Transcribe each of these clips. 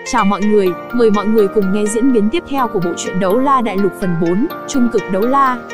Chào mọi người, mời mọi người cùng nghe diễn biến tiếp theo của bộ truyện Đấu La Đại Lục phần 4, Trung cực đấu la.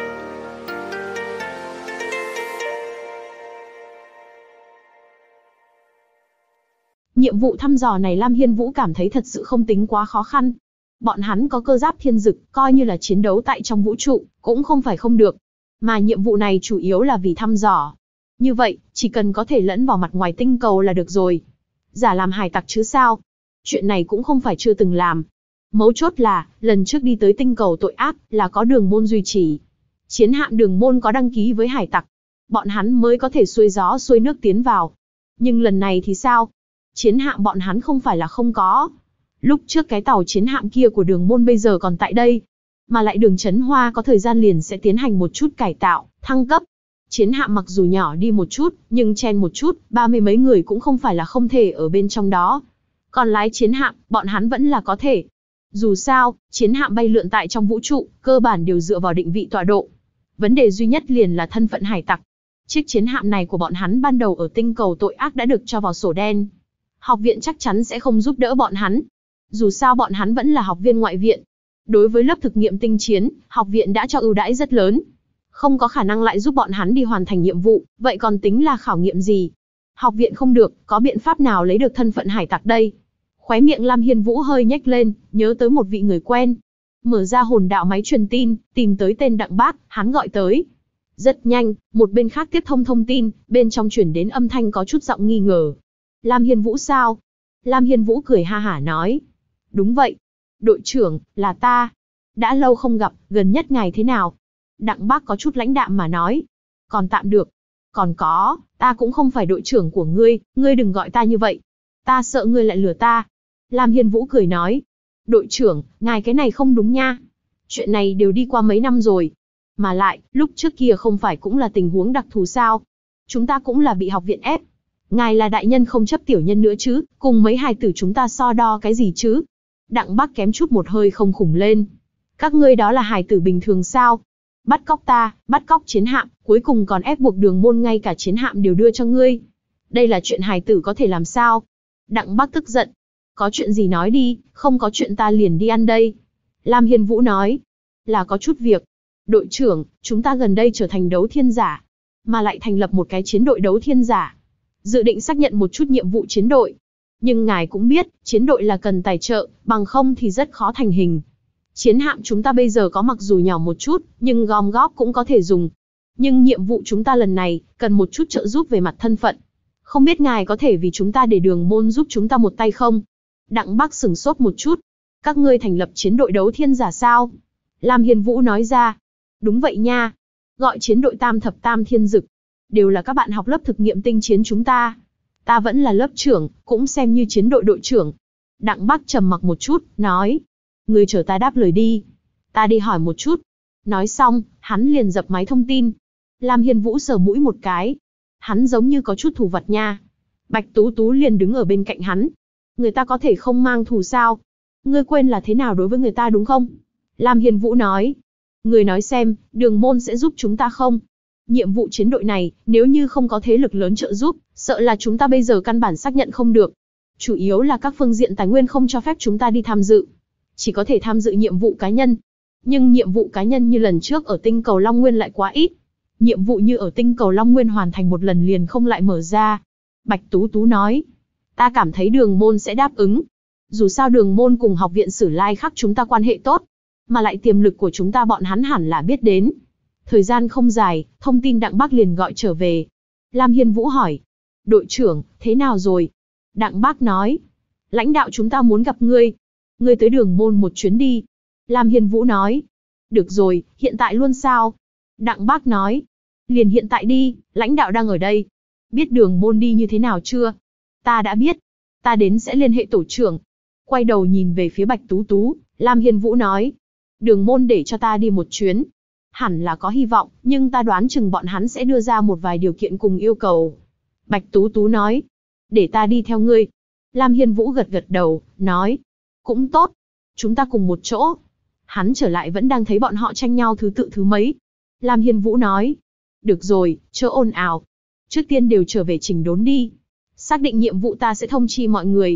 Nhiệm vụ thăm dò này Lam Hiên Vũ cảm thấy thật sự không tính quá khó khăn. Bọn hắn có cơ giáp thiên dực, coi như là chiến đấu tại trong vũ trụ, cũng không phải không được. Mà nhiệm vụ này chủ yếu là vì thăm dò. Như vậy, chỉ cần có thể lẫn vào mặt ngoài tinh cầu là được rồi. Giả làm hải tặc chứ sao? Chuyện này cũng không phải chưa từng làm. Mấu chốt là, lần trước đi tới tinh cầu tội ác là có đường môn duy trì. Chiến hạm đường môn có đăng ký với hải tặc. Bọn hắn mới có thể xuôi gió xuôi nước tiến vào. Nhưng lần này thì sao? Chiến hạm bọn hắn không phải là không có. Lúc trước cái tàu chiến hạm kia của đường môn bây giờ còn tại đây. Mà lại đường Chấn Hoa có thời gian liền sẽ tiến hành một chút cải tạo, thăng cấp. Chiến hạm mặc dù nhỏ đi một chút, nhưng chen một chút, 30 mấy người cũng không phải là không thể ở bên trong đó. Còn lái chiến hạm, bọn hắn vẫn là có thể. Dù sao, chiến hạm bay lượn tại trong vũ trụ, cơ bản đều dựa vào định vị tọa độ. Vấn đề duy nhất liền là thân phận hải tặc. Chiếc chiến hạm này của bọn hắn ban đầu ở tinh cầu tội ác đã được cho vào sổ đen. Học viện chắc chắn sẽ không giúp đỡ bọn hắn. Dù sao bọn hắn vẫn là học viên ngoại viện. Đối với lớp thực nghiệm tinh chiến, học viện đã cho ưu đãi rất lớn. Không có khả năng lại giúp bọn hắn đi hoàn thành nhiệm vụ, vậy còn tính là khảo nghiệm gì? Học viện không được, có biện pháp nào lấy được thân phận hải tặc đây? Khóe miệng Lam Hiên Vũ hơi nhếch lên, nhớ tới một vị người quen. Mở ra hồn đạo máy truyền tin, tìm tới tên Đặng Bác, hắn gọi tới. Rất nhanh, một bên khác tiếp thông tin, bên trong chuyển đến âm thanh có chút giọng nghi ngờ. Lam Hiên Vũ sao? Lam Hiên Vũ cười ha hả nói. Đúng vậy. Đội trưởng, là ta. Đã lâu không gặp, gần nhất ngài thế nào? Đặng Bác có chút lãnh đạm mà nói. Còn tạm được. Còn có, ta cũng không phải đội trưởng của ngươi đừng gọi ta như vậy. Ta sợ ngươi lại lừa ta. Lam Hiên Vũ cười nói. Đội trưởng, ngài cái này không đúng nha. Chuyện này đều đi qua mấy năm rồi. Mà lại, lúc trước kia không phải cũng là tình huống đặc thù sao? Chúng ta cũng là bị học viện ép. Ngài là đại nhân không chấp tiểu nhân nữa chứ, cùng mấy hài tử chúng ta so đo cái gì chứ? Đặng Bác kém chút một hơi không khủng lên. Các ngươi đó là hài tử bình thường sao? Bắt cóc ta, bắt cóc chiến hạm, cuối cùng còn ép buộc đường môn ngay cả chiến hạm đều đưa cho ngươi. Đây là chuyện hài tử có thể làm sao? Đặng Bác tức giận. Có chuyện gì nói đi, không có chuyện ta liền đi ăn đây. Lam Hiên Vũ nói. Là có chút việc. Đội trưởng, chúng ta gần đây trở thành đấu thiên giả. Mà lại thành lập một cái chiến đội đấu thiên giả. Dự định xác nhận một chút nhiệm vụ chiến đội. Nhưng ngài cũng biết, chiến đội là cần tài trợ, bằng không thì rất khó thành hình. Chiến hạm chúng ta bây giờ có mặc dù nhỏ một chút, nhưng gom góp cũng có thể dùng. Nhưng nhiệm vụ chúng ta lần này, cần một chút trợ giúp về mặt thân phận. Không biết ngài có thể vì chúng ta để đường môn giúp chúng ta một tay không? Đặng Bác sửng sốt một chút. Các ngươi thành lập chiến đội đấu thiên giả sao? Lam Hiên Vũ nói ra. Đúng vậy nha. Gọi chiến đội tam thập tam thiên dực. Đều là các bạn học lớp thực nghiệm tinh chiến chúng ta. Ta vẫn là lớp trưởng, cũng xem như chiến đội đội trưởng. Đặng Bác trầm mặc một chút, nói. Ngươi chờ ta đáp lời đi. Ta đi hỏi một chút. Nói xong, hắn liền dập máy thông tin. Lam Hiên Vũ sờ mũi một cái. Hắn giống như có chút thù vật nha. Bạch Tú Tú liền đứng ở bên cạnh hắn. Người ta có thể không mang thù sao? Ngươi quên là thế nào đối với người ta đúng không? Lam Hiên Vũ nói. Ngươi nói xem, đường môn sẽ giúp chúng ta không? Nhiệm vụ chiến đội này, nếu như không có thế lực lớn trợ giúp, sợ là chúng ta bây giờ căn bản xác nhận không được. Chủ yếu là các phương diện tài nguyên không cho phép chúng ta đi tham dự. Chỉ có thể tham dự nhiệm vụ cá nhân. Nhưng nhiệm vụ cá nhân như lần trước ở tinh cầu Long Nguyên lại quá ít. Nhiệm vụ như ở tinh cầu Long Nguyên hoàn thành một lần liền không lại mở ra. Bạch Tú Tú nói. Ta cảm thấy đường môn sẽ đáp ứng. Dù sao đường môn cùng học viện Sử Lai Khắc chúng ta quan hệ tốt. Mà lại tiềm lực của chúng ta bọn hắn hẳn là biết đến. Thời gian không dài, thông tin Đặng Bác liền gọi trở về. Lam Hiên Vũ hỏi. Đội trưởng, thế nào rồi? Đặng Bác nói. Lãnh đạo chúng ta muốn gặp ngươi. Ngươi tới đường môn một chuyến đi. Lam Hiên Vũ nói. Được rồi, hiện tại luôn sao? Đặng Bác nói. Liền hiện tại đi, lãnh đạo đang ở đây. Biết đường môn đi như thế nào chưa? Ta đã biết. Ta đến sẽ liên hệ tổ trưởng. Quay đầu nhìn về phía Bạch Tú Tú, Lam Hiên Vũ nói. Đường môn để cho ta đi một chuyến. Hẳn là có hy vọng, nhưng ta đoán chừng bọn hắn sẽ đưa ra một vài điều kiện cùng yêu cầu. Bạch Tú Tú nói. Để ta đi theo ngươi. Lam Hiên Vũ gật gật đầu, nói. Cũng tốt. Chúng ta cùng một chỗ. Hắn trở lại vẫn đang thấy bọn họ tranh nhau thứ tự thứ mấy. Lam Hiên Vũ nói. Được rồi, chớ ồn ào. Trước tiên đều trở về chỉnh đốn đi. Xác định nhiệm vụ ta sẽ thông chi mọi người.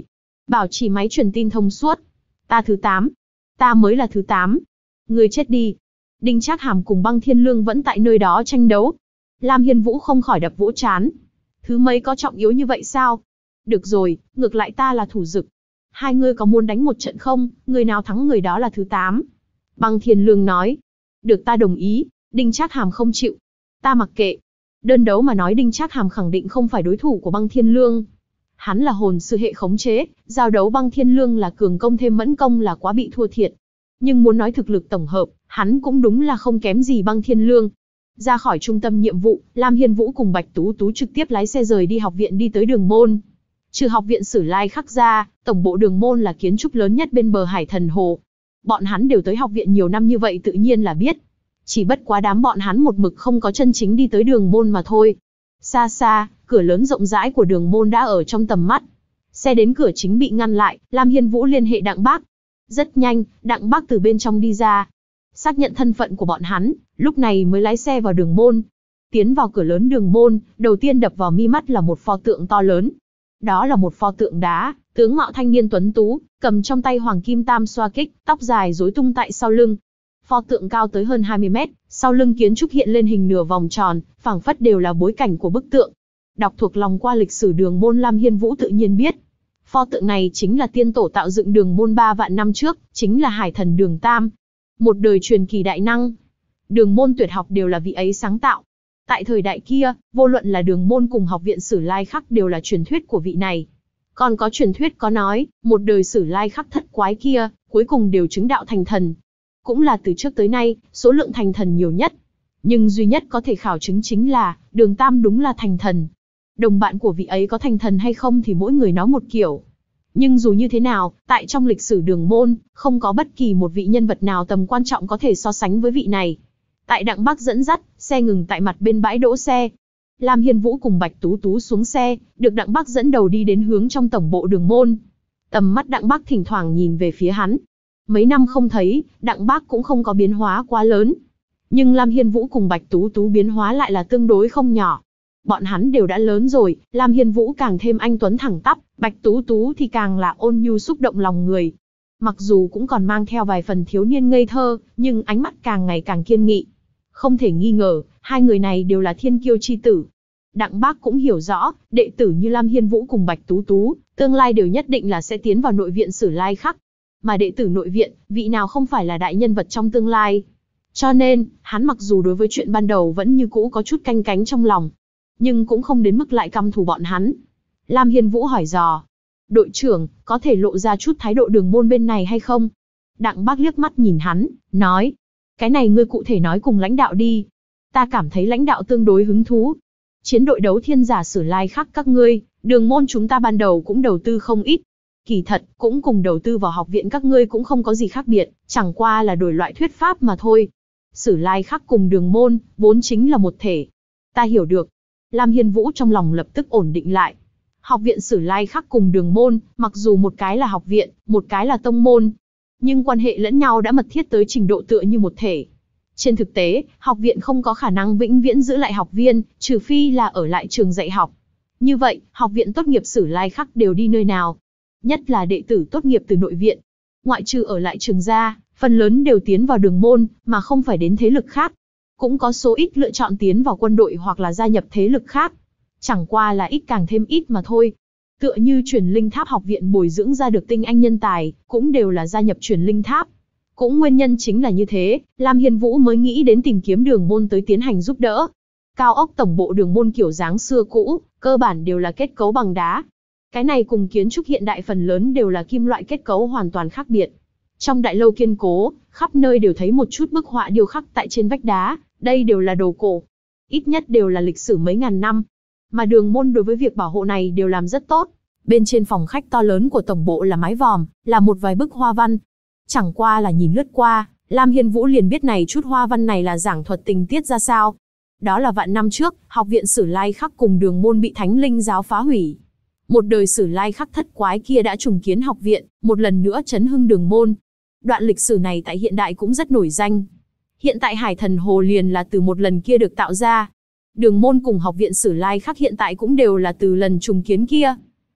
bảo trì máy truyền tin thông suốt. Ta thứ 8. Ta mới là thứ 8. Ngươi chết đi. Đinh Trác Hàm cùng Băng Thiên Lương vẫn tại nơi đó tranh đấu. Lam Hiên Vũ không khỏi đập vỗ trán. Thứ mấy có trọng yếu như vậy sao? Được rồi, ngược lại ta là thủ dực. Hai ngươi có muốn đánh một trận không? Người nào thắng người đó là thứ 8. Băng Thiên Lương nói. Được, ta đồng ý. Đinh Trác Hàm không chịu. Ta mặc kệ. Đơn đấu mà nói Đinh Trác Hàm khẳng định không phải đối thủ của Băng Thiên Lương. Hắn là hồn sư hệ khống chế, giao đấu Băng Thiên Lương là cường công thêm mẫn công là quá bị thua thiệt. Nhưng muốn nói thực lực tổng hợp, hắn cũng đúng là không kém gì Băng Thiên Lương. Ra khỏi trung tâm nhiệm vụ, Lam Hiên Vũ cùng Bạch Tú Tú trực tiếp lái xe rời đi học viện đi tới Đường Môn. Trừ học viện Sử Lai Khắc ra, tổng bộ Đường Môn là kiến trúc lớn nhất bên bờ Hải Thần Hồ. Bọn hắn đều tới học viện nhiều năm như vậy tự nhiên là biết. Chỉ bất quá đám bọn hắn một mực không có chân chính đi tới Đường Môn mà thôi. Xa xa, cửa lớn rộng rãi của Đường Môn đã ở trong tầm mắt. Xe đến cửa chính bị ngăn lại, Lam Hiên Vũ liên hệ Đặng Bác. Rất nhanh, Đặng Bác từ bên trong đi ra. Xác nhận thân phận của bọn hắn, lúc này mới lái xe vào Đường Môn. Tiến vào cửa lớn Đường Môn, đầu tiên đập vào mi mắt là một pho tượng to lớn. Đó là một pho tượng đá, tướng mạo thanh niên tuấn tú, cầm trong tay hoàng kim tam xoa kích, tóc dài rối tung tại sau lưng. Pho tượng cao tới hơn 20 mét, sau lưng kiến trúc hiện lên hình nửa vòng tròn, phảng phất đều là bối cảnh của bức tượng. Đọc thuộc lòng qua lịch sử Đường Môn Lam Hiên Vũ tự nhiên biết. Pho tượng này chính là tiên tổ tạo dựng Đường Môn 3 vạn năm trước, chính là Hải Thần Đường Tam. Một đời truyền kỳ đại năng. Đường Môn tuyệt học đều là vị ấy sáng tạo. Tại thời đại kia, vô luận là Đường Môn cùng học viện Sử Lai Khắc đều là truyền thuyết của vị này. Còn có truyền thuyết có nói, một đời Sử Lai Khắc thất quái kia, cuối cùng đều chứng đạo thành thần. Cũng là từ trước tới nay, số lượng thành thần nhiều nhất. Nhưng duy nhất có thể khảo chứng chính là, Đường Tam đúng là thành thần. Đồng bạn của vị ấy có thành thần hay không thì mỗi người nói một kiểu. Nhưng dù như thế nào, tại trong lịch sử Đường Môn, không có bất kỳ một vị nhân vật nào tầm quan trọng có thể so sánh với vị này. Tại Đặng Bác dẫn dắt, xe ngừng tại mặt bên bãi đỗ xe. Lam Hiên Vũ cùng Bạch Tú Tú xuống xe, được Đặng Bác dẫn đầu đi đến hướng trong tổng bộ Đường Môn. Tầm mắt Đặng Bác thỉnh thoảng nhìn về phía hắn. Mấy năm không thấy, Đặng Bác cũng không có biến hóa quá lớn. Nhưng Lam Hiên Vũ cùng Bạch Tú Tú biến hóa lại là tương đối không nhỏ. Bọn hắn đều đã lớn rồi, Lam Hiên Vũ càng thêm anh tuấn thẳng tắp, Bạch Tú Tú thì càng là ôn nhu xúc động lòng người. Mặc dù cũng còn mang theo vài phần thiếu niên ngây thơ, nhưng ánh mắt càng ngày càng kiên nghị. Không thể nghi ngờ, hai người này đều là thiên kiêu chi tử. Đặng Bác cũng hiểu rõ, đệ tử như Lam Hiên Vũ cùng Bạch Tú Tú, tương lai đều nhất định là sẽ tiến vào nội viện Sử Lai Khắc. Mà đệ tử nội viện, vị nào không phải là đại nhân vật trong tương lai. Cho nên, hắn mặc dù đối với chuyện ban đầu vẫn như cũ có chút canh cánh trong lòng, nhưng cũng không đến mức lại căm thù bọn hắn. Lam Hiên Vũ hỏi dò. Đội trưởng, có thể lộ ra chút thái độ Đường Môn bên này hay không? Đặng Bác liếc mắt nhìn hắn, nói. Cái này ngươi cụ thể nói cùng lãnh đạo đi. Ta cảm thấy lãnh đạo tương đối hứng thú. Chiến đội đấu thiên giả Sử Lai Khắc các ngươi, Đường Môn chúng ta ban đầu cũng đầu tư không ít. Kỳ thật, cũng cùng đầu tư vào học viện các ngươi cũng không có gì khác biệt, chẳng qua là đổi loại thuyết pháp mà thôi. Sử Lai Khắc cùng Đường Môn, vốn chính là một thể. Ta hiểu được. Lam Hiên Vũ trong lòng lập tức ổn định lại. Học viện Sử Lai Khắc cùng Đường Môn, mặc dù một cái là học viện, một cái là tông môn, nhưng quan hệ lẫn nhau đã mật thiết tới trình độ tựa như một thể. Trên thực tế, học viện không có khả năng vĩnh viễn giữ lại học viên, trừ phi là ở lại trường dạy học. Như vậy, học viện tốt nghiệp Sử Lai Khắc đều đi nơi nào? Nhất là đệ tử tốt nghiệp từ nội viện. Ngoại trừ ở lại trường ra, phần lớn đều tiến vào Đường Môn, mà không phải đến thế lực khác. Cũng có số ít lựa chọn tiến vào quân đội hoặc là gia nhập thế lực khác. Chẳng qua là ít càng thêm ít mà thôi. Tựa như Truyền Linh Tháp học viện bồi dưỡng ra được tinh anh nhân tài, cũng đều là gia nhập Truyền Linh Tháp. Cũng nguyên nhân chính là như thế, Lam Hiên Vũ mới nghĩ đến tìm kiếm Đường Môn tới tiến hành giúp đỡ. Cao ốc tổng bộ Đường Môn kiểu dáng xưa cũ, cơ bản đều là kết cấu bằng đá. Cái này cùng kiến trúc hiện đại phần lớn đều là kim loại kết cấu hoàn toàn khác biệt. Trong đại lâu kiên cố, khắp nơi đều thấy một chút bức họa điêu khắc tại trên vách đá, đây đều là đồ cổ. Ít nhất đều là lịch sử mấy ngàn năm. Mà Đường Môn đối với việc bảo hộ này đều làm rất tốt. Bên trên phòng khách to lớn của tổng bộ là mái vòm, là một vài bức hoa văn. Chẳng qua là nhìn lướt qua, Lam Hiên Vũ liền biết này chút hoa văn này là giảng thuật tình tiết ra sao. Đó là vạn năm trước, học viện Sử Lai Khắc cùng Đường Môn bị Thánh Linh giáo phá hủy. Một đời Sử Lai Khắc thất quái kia đã trùng kiến học viện, một lần nữa chấn hưng Đường Môn. Đoạn lịch sử này tại hiện đại cũng rất nổi danh. Hiện tại Hải Thần Hồ liền là từ một lần kia được tạo ra. Đường Môn cùng học viện Sử Lai Khắc hiện tại cũng đều là từ lần trùng kiến kia.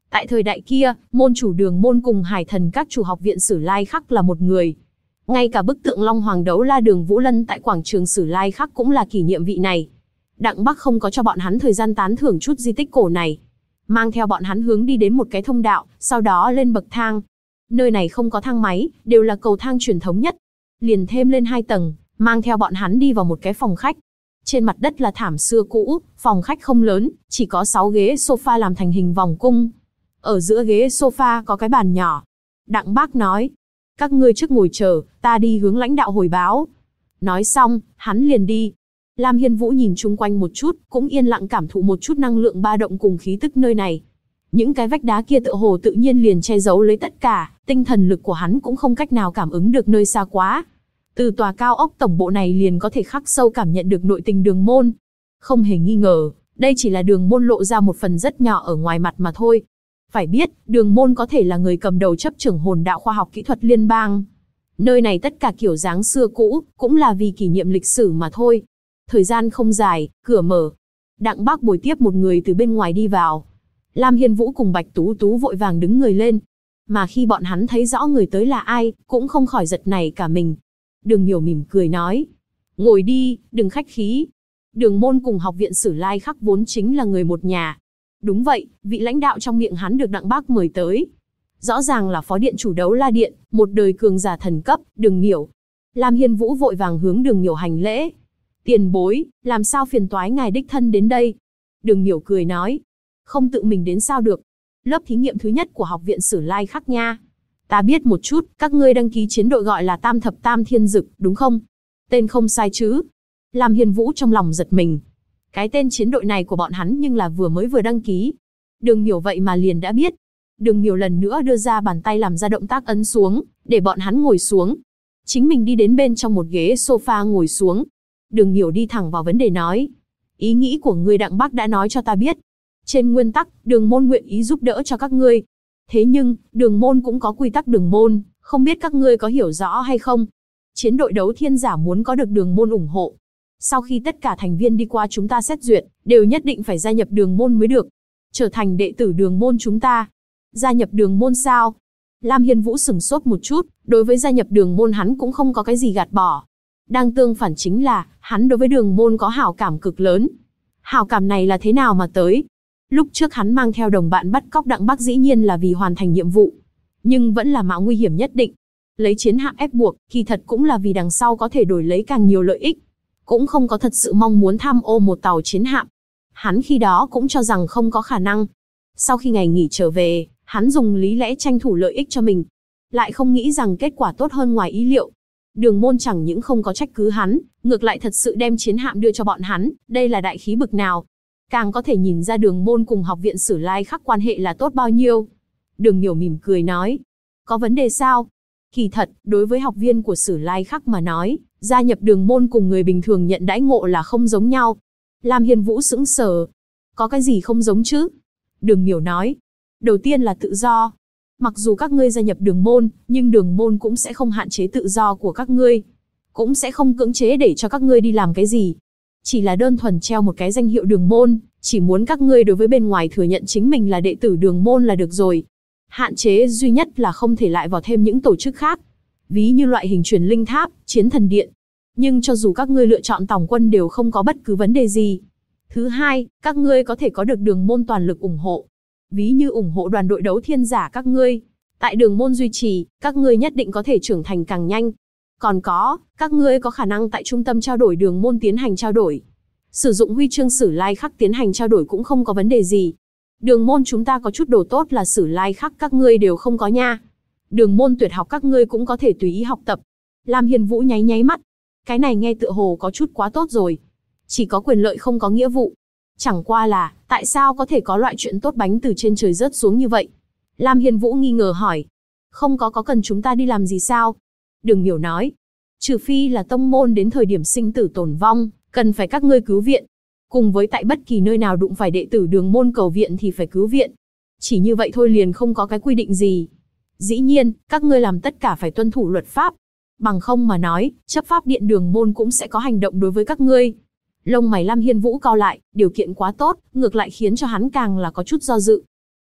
Tại thời đại kia, môn chủ Đường môn cùng Hải Thần các chủ học viện Sử Lai Khắc là một người. Ngay cả bức tượng Long Hoàng đấu la Đường Vũ Lân tại quảng trường Sử Lai Khắc cũng là kỷ niệm vị này. Đặng Bắc không có cho bọn hắn thời gian tán thưởng chút di tích cổ này, mang theo bọn hắn hướng đi đến một cái thông đạo, sau đó lên bậc thang. Nơi này không có thang máy, đều là cầu thang truyền thống nhất. Liền thêm lên 2 tầng, mang theo bọn hắn đi vào một cái phòng khách. Trên mặt đất là thảm xưa cũ, phòng khách không lớn, chỉ có 6 ghế sofa làm thành hình vòng cung. Ở giữa ghế sofa có cái bàn nhỏ. Đặng Bác nói, các ngươi trước ngồi chờ, ta đi hướng lãnh đạo hồi báo. Nói xong, hắn liền đi. Lam Hiên Vũ nhìn chung quanh một chút, cũng yên lặng cảm thụ một chút năng lượng ba động cùng khí tức nơi này. Những cái vách đá kia tựa hồ tự nhiên liền che giấu lấy tất cả, tinh thần lực của hắn cũng không cách nào cảm ứng được nơi xa quá. Từ tòa cao ốc tổng bộ này liền có thể khắc sâu cảm nhận được nội tình Đường môn. Không hề nghi ngờ, đây chỉ là Đường môn lộ ra một phần rất nhỏ ở ngoài mặt mà thôi. Phải biết, Đường môn có thể là người cầm đầu chấp trưởng hồn đạo khoa học kỹ thuật liên bang. Nơi này tất cả kiểu dáng xưa cũ, cũng là vì kỷ niệm lịch sử mà thôi. Thời gian không dài, cửa mở. Đặng Bác bồi tiếp một người từ bên ngoài đi vào. Lam Hiên Vũ cùng Bạch Tú Tú vội vàng đứng người lên. Mà khi bọn hắn thấy rõ người tới là ai, cũng không khỏi giật nảy cả mình. Đường Miểu mỉm cười nói, ngồi đi, đừng khách khí. Đường môn cùng học viện Sử Lai Khắc vốn chính là người một nhà. Đúng vậy, vị lãnh đạo trong miệng hắn được Đặng Bác mời tới. Rõ ràng là phó điện chủ Đấu La Điện, một đời cường giả thần cấp, Đường Miểu. Lam Hiên Vũ vội vàng hướng Đường Miểu hành lễ. Tiền bối, làm sao phiền toái ngài đích thân đến đây? Đường Miểu cười nói, không tự mình đến sao được. Lớp thí nghiệm thứ nhất của học viện Sử Lai Khắc nha. Ta biết một chút, các ngươi đăng ký chiến đội gọi là Tam Thập Tam Thiên Dực, đúng không? Tên không sai chứ? Lam Hiên Vũ trong lòng giật mình. Cái tên chiến đội này của bọn hắn nhưng là vừa đăng ký. Đường Miểu vậy mà liền đã biết. Đường Miểu lần nữa đưa ra bàn tay làm ra động tác ấn xuống, để bọn hắn ngồi xuống. Chính mình đi đến bên trong một ghế sofa ngồi xuống. Đường Miểu đi thẳng vào vấn đề nói. Ý nghĩ của ngươi Đặng Bác đã nói cho ta biết. Trên nguyên tắc, Đường môn nguyện ý giúp đỡ cho các ngươi. Thế nhưng, Đường môn cũng có quy tắc Đường môn, không biết các ngươi có hiểu rõ hay không? Chiến đội đấu thiên giả muốn có được Đường môn ủng hộ. Sau khi tất cả thành viên đi qua chúng ta xét duyệt, đều nhất định phải gia nhập Đường môn mới được. Trở thành đệ tử Đường môn chúng ta. Gia nhập Đường môn sao? Lam Hiên Vũ sửng sốt một chút, đối với gia nhập Đường môn hắn cũng không có cái gì gạt bỏ. Đang tương phản chính là, hắn đối với Đường môn có hảo cảm cực lớn. Hảo cảm này là thế nào mà tới? Lúc trước hắn mang theo đồng bạn bắt cóc Đặng Bác dĩ nhiên là vì hoàn thành nhiệm vụ. Nhưng vẫn là mạo nguy hiểm nhất định. Lấy chiến hạm ép buộc, kỳ thật cũng là vì đằng sau có thể đổi lấy càng nhiều lợi ích. Cũng không có thật sự mong muốn tham ô một tàu chiến hạm. Hắn khi đó cũng cho rằng không có khả năng. Sau khi ngày nghỉ trở về, hắn dùng lý lẽ tranh thủ lợi ích cho mình. Lại không nghĩ rằng kết quả tốt hơn ngoài ý liệu. Đường môn chẳng những không có trách cứ hắn, ngược lại thật sự đem chiến hạm đưa cho bọn hắn, đây là đại khí bực nào. Càng có thể nhìn ra Đường môn cùng học viện Sử Lai Khắc quan hệ là tốt bao nhiêu. Đường Miểu mỉm cười nói, có vấn đề sao? Kỳ thật, đối với học viên của Sử Lai Khắc mà nói, gia nhập Đường môn cùng người bình thường nhận đãi ngộ là không giống nhau. Lam Hiên Vũ sững sờ. Có cái gì không giống chứ? Đường Miểu nói, đầu tiên là tự do. Mặc dù các ngươi gia nhập Đường môn, nhưng Đường môn cũng sẽ không hạn chế tự do của các ngươi. Cũng sẽ không cưỡng chế để cho các ngươi đi làm cái gì. Chỉ là đơn thuần treo một cái danh hiệu Đường môn, chỉ muốn các ngươi đối với bên ngoài thừa nhận chính mình là đệ tử Đường môn là được rồi. Hạn chế duy nhất là không thể lại vào thêm những tổ chức khác. Ví như loại hình truyền linh tháp, chiến thần điện. Nhưng cho dù các ngươi lựa chọn tòng quân đều không có bất cứ vấn đề gì. Thứ hai, các ngươi có thể có được Đường môn toàn lực ủng hộ. Ví như ủng hộ đoàn đội đấu thiên giả các ngươi. Tại Đường môn duy trì, các ngươi nhất định có thể trưởng thành càng nhanh. Còn có, các ngươi có khả năng tại trung tâm trao đổi Đường môn tiến hành trao đổi. Sử dụng huy chương Sử Lai Khắc tiến hành trao đổi cũng không có vấn đề gì. Đường môn chúng ta có chút đồ tốt là Sử Lai Khắc các ngươi đều không có nha. Đường môn tuyệt học các ngươi cũng có thể tùy ý học tập. Lam Hiên Vũ nháy nháy mắt. Cái này nghe tựa hồ có chút quá tốt rồi. Chỉ có quyền lợi không có nghĩa vụ. Chẳng qua là, tại sao có thể có loại chuyện tốt bánh từ trên trời rớt xuống như vậy? Lam Hiên Vũ nghi ngờ hỏi. Không có cần chúng ta đi làm gì sao? Đường Miểu nói. Trừ phi là tông môn đến thời điểm sinh tử tổn vong, cần phải các ngươi cứu viện. Cùng với tại bất kỳ nơi nào đụng phải đệ tử Đường môn cầu viện thì phải cứu viện. Chỉ như vậy thôi liền không có cái quy định gì. Dĩ nhiên, các ngươi làm tất cả phải tuân thủ luật pháp. Bằng không mà nói, chấp pháp điện Đường môn cũng sẽ có hành động đối với các ngươi. Lông mày Lam Hiên Vũ cau lại, điều kiện quá tốt, ngược lại khiến cho hắn càng là có chút do dự.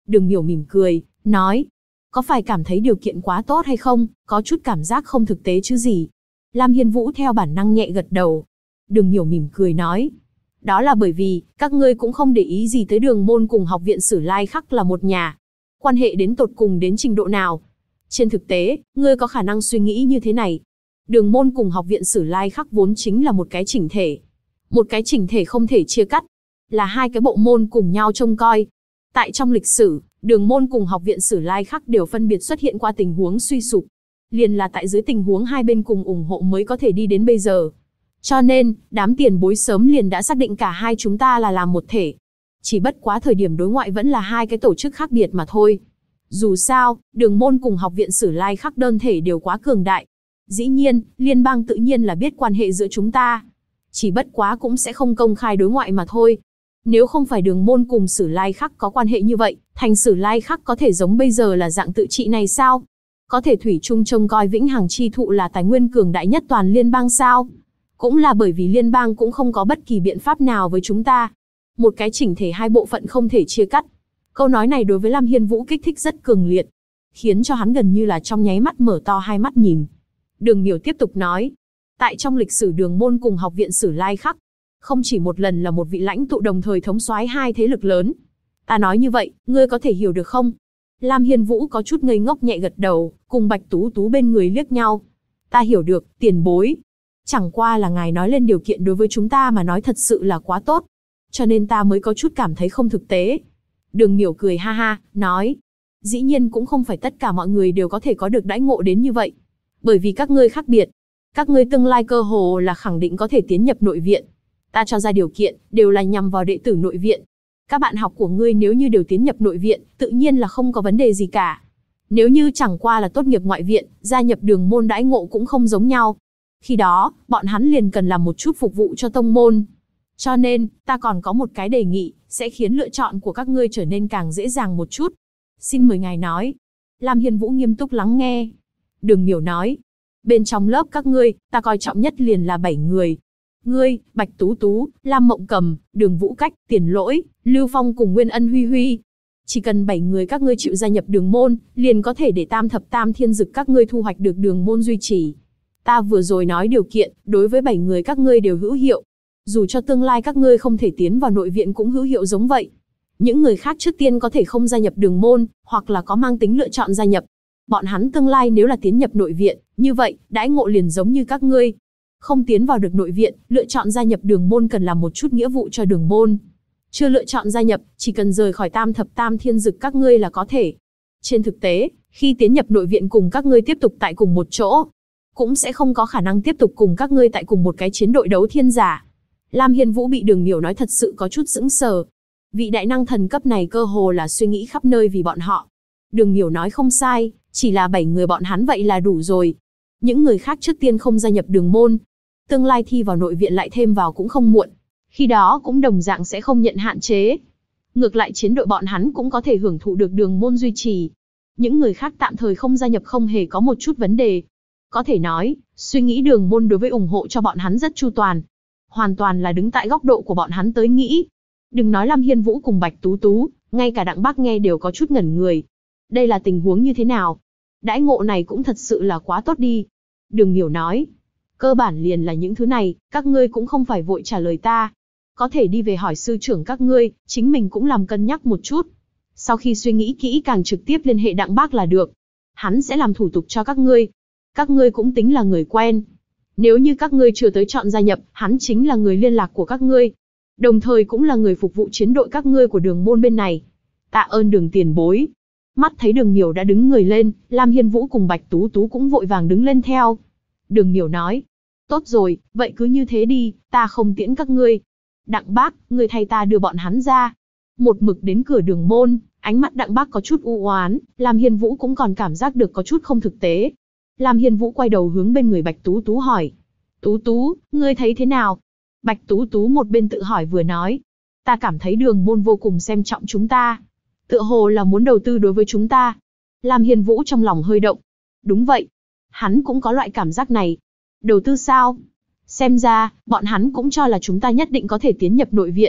Đường Miểu mỉm cười, nói. Có phải cảm thấy điều kiện quá tốt hay không, có chút cảm giác không thực tế chứ gì. Lam Hiên Vũ theo bản năng nhẹ gật đầu. Đường Miểu mỉm cười nói. Đó là bởi vì, các ngươi cũng không để ý gì tới Đường môn cùng học viện Sử Lai Khắc là một nhà. Quan hệ đến tột cùng đến trình độ nào. Trên thực tế, ngươi có khả năng suy nghĩ như thế này. Đường môn cùng học viện Sử Lai Khắc vốn chính là một cái chỉnh thể. Một cái chỉnh thể không thể chia cắt. Là hai cái bộ môn cùng nhau trông coi. Tại trong lịch sử, Đường môn cùng học viện Sử Lai Khắc đều phân biệt xuất hiện qua tình huống suy sụp. Liền là tại dưới tình huống hai bên cùng ủng hộ mới có thể đi đến bây giờ. Cho nên, đám tiền bối sớm liền đã xác định cả hai chúng ta là làm một thể. Chỉ bất quá thời điểm đối ngoại vẫn là hai cái tổ chức khác biệt mà thôi. Dù sao, Đường môn cùng học viện Sử Lai Khắc đơn thể đều quá cường đại. Dĩ nhiên, liên bang tự nhiên là biết quan hệ giữa chúng ta. Chỉ bất quá cũng sẽ không công khai đối ngoại mà thôi. Nếu không phải Đường môn cùng Sử Lai Khắc có quan hệ như vậy, thành Sử Lai Khắc có thể giống bây giờ là dạng tự trị này sao? Có thể thủy chung trông coi Vĩnh Hằng Chi Thụ là tài nguyên cường đại nhất toàn liên bang sao? Cũng là bởi vì liên bang cũng không có bất kỳ biện pháp nào với chúng ta. Một cái chỉnh thể hai bộ phận không thể chia cắt. Câu nói này đối với Lam Hiên Vũ kích thích rất cường liệt, khiến cho hắn gần như là trong nháy mắt mở to hai mắt nhìn. Đường Miểu tiếp tục nói. Tại trong lịch sử Đường môn cùng học viện Sử Lai Khắc, không chỉ một lần là một vị lãnh tụ đồng thời thống soái hai thế lực lớn. Ta nói như vậy, ngươi có thể hiểu được không? Lam Hiên Vũ có chút ngây ngốc nhẹ gật đầu, cùng Bạch Tú Tú bên người liếc nhau. Ta hiểu được, tiền bối. Chẳng qua là ngài nói lên điều kiện đối với chúng ta mà nói thật sự là quá tốt. Cho nên ta mới có chút cảm thấy không thực tế. Đường Miểu cười ha ha, nói. Dĩ nhiên cũng không phải tất cả mọi người đều có thể có được đãi ngộ đến như vậy. Bởi vì các ngươi khác biệt. Các ngươi tương lai cơ hồ là khẳng định có thể tiến nhập nội viện. Ta cho ra điều kiện, đều là nhằm vào đệ tử nội viện. Các bạn học của ngươi nếu như đều tiến nhập nội viện, tự nhiên là không có vấn đề gì cả. Nếu như chẳng qua là tốt nghiệp ngoại viện, gia nhập Đường môn đãi ngộ cũng không giống nhau. Khi đó, bọn hắn liền cần làm một chút phục vụ cho tông môn. Cho nên, ta còn có một cái đề nghị, sẽ khiến lựa chọn của các ngươi trở nên càng dễ dàng một chút. Xin mời ngài nói. Lam Hiên Vũ nghiêm túc lắng nghe. Đường Miểu nói. Bên trong lớp các ngươi, ta coi trọng nhất liền là 7 người. Ngươi, Bạch Tú Tú, Lam Mộng Cầm, Đường Vũ Cách, Tiền Lỗi, Lưu Phong cùng Nguyên Ân Huy Huy. Chỉ cần 7 người các ngươi chịu gia nhập Đường môn, liền có thể để Tam Thập Tam Thiên Dực các ngươi thu hoạch được Đường môn duy trì. Ta vừa rồi nói điều kiện, đối với 7 người các ngươi đều hữu hiệu. Dù cho tương lai các ngươi không thể tiến vào nội viện cũng hữu hiệu giống vậy. Những người khác trước tiên có thể không gia nhập Đường môn, hoặc là có mang tính lựa chọn gia nhập. Bọn hắn tương lai nếu là tiến nhập nội viện, như vậy, đãi ngộ liền giống như các ngươi. Không tiến vào được nội viện, lựa chọn gia nhập Đường môn cần làm một chút nghĩa vụ cho Đường môn. Chưa lựa chọn gia nhập, chỉ cần rời khỏi Tam Thập Tam Thiên Dực các ngươi là có thể. Trên thực tế, khi tiến nhập nội viện cùng các ngươi tiếp tục tại cùng một chỗ, cũng sẽ không có khả năng tiếp tục cùng các ngươi tại cùng một cái chiến đội đấu thiên giả. Lam Hiên Vũ bị Đường Miểu nói thật sự có chút sững sờ. Vị đại năng thần cấp này cơ hồ là suy nghĩ khắp nơi vì bọn họ. Đường Miểu nói không sai, chỉ là 7 người bọn hắn vậy là đủ rồi. Những người khác trước tiên không gia nhập Đường môn, tương lai thi vào nội viện lại thêm vào cũng không muộn. Khi đó cũng đồng dạng sẽ không nhận hạn chế. Ngược lại chiến đội bọn hắn cũng có thể hưởng thụ được Đường môn duy trì. Những người khác tạm thời không gia nhập không hề có một chút vấn đề. Có thể nói, suy nghĩ Đường môn đối với ủng hộ cho bọn hắn rất chu toàn. Hoàn toàn là đứng tại góc độ của bọn hắn tới nghĩ. Đừng nói Lam Hiên Vũ cùng Bạch Tú Tú, ngay cả Đặng Bác nghe đều có chút ngẩn người. Đây là tình huống như thế nào? Đãi ngộ này cũng thật sự là quá tốt đi. Đường Miểu nói. Cơ bản liền là những thứ này, các ngươi cũng không phải vội trả lời ta. Có thể đi về hỏi sư trưởng các ngươi, chính mình cũng làm cân nhắc một chút. Sau khi suy nghĩ kỹ càng trực tiếp liên hệ Đặng Bác là được. Hắn sẽ làm thủ tục cho các ngươi. Các ngươi cũng tính là người quen. Nếu như các ngươi chưa tới chọn gia nhập, hắn chính là người liên lạc của các ngươi. Đồng thời cũng là người phục vụ chiến đội các ngươi của Đường môn bên này. Tạ ơn Đường tiền bối. Mắt thấy Đường Miểu đã đứng người lên, Lam Hiên Vũ cùng Bạch Tú Tú cũng vội vàng đứng lên theo. Đường Miểu nói. Tốt rồi, vậy cứ như thế đi, ta không tiễn các ngươi. Đặng Bác, ngươi thay ta đưa bọn hắn ra. Một mực đến cửa Đường môn, ánh mắt Đặng Bác có chút u oán, Lam Hiên Vũ cũng còn cảm giác được có chút không thực tế. Lam Hiên Vũ quay đầu hướng bên người Bạch Tú Tú hỏi. Tú Tú, ngươi thấy thế nào? Bạch Tú Tú một bên tự hỏi vừa nói. Ta cảm thấy Đường môn vô cùng xem trọng chúng ta. Tựa hồ là muốn đầu tư đối với chúng ta. Lam Hiên Vũ trong lòng hơi động. Đúng vậy. Hắn cũng có loại cảm giác này. Đầu tư sao? Xem ra, bọn hắn cũng cho là chúng ta nhất định có thể tiến nhập nội viện.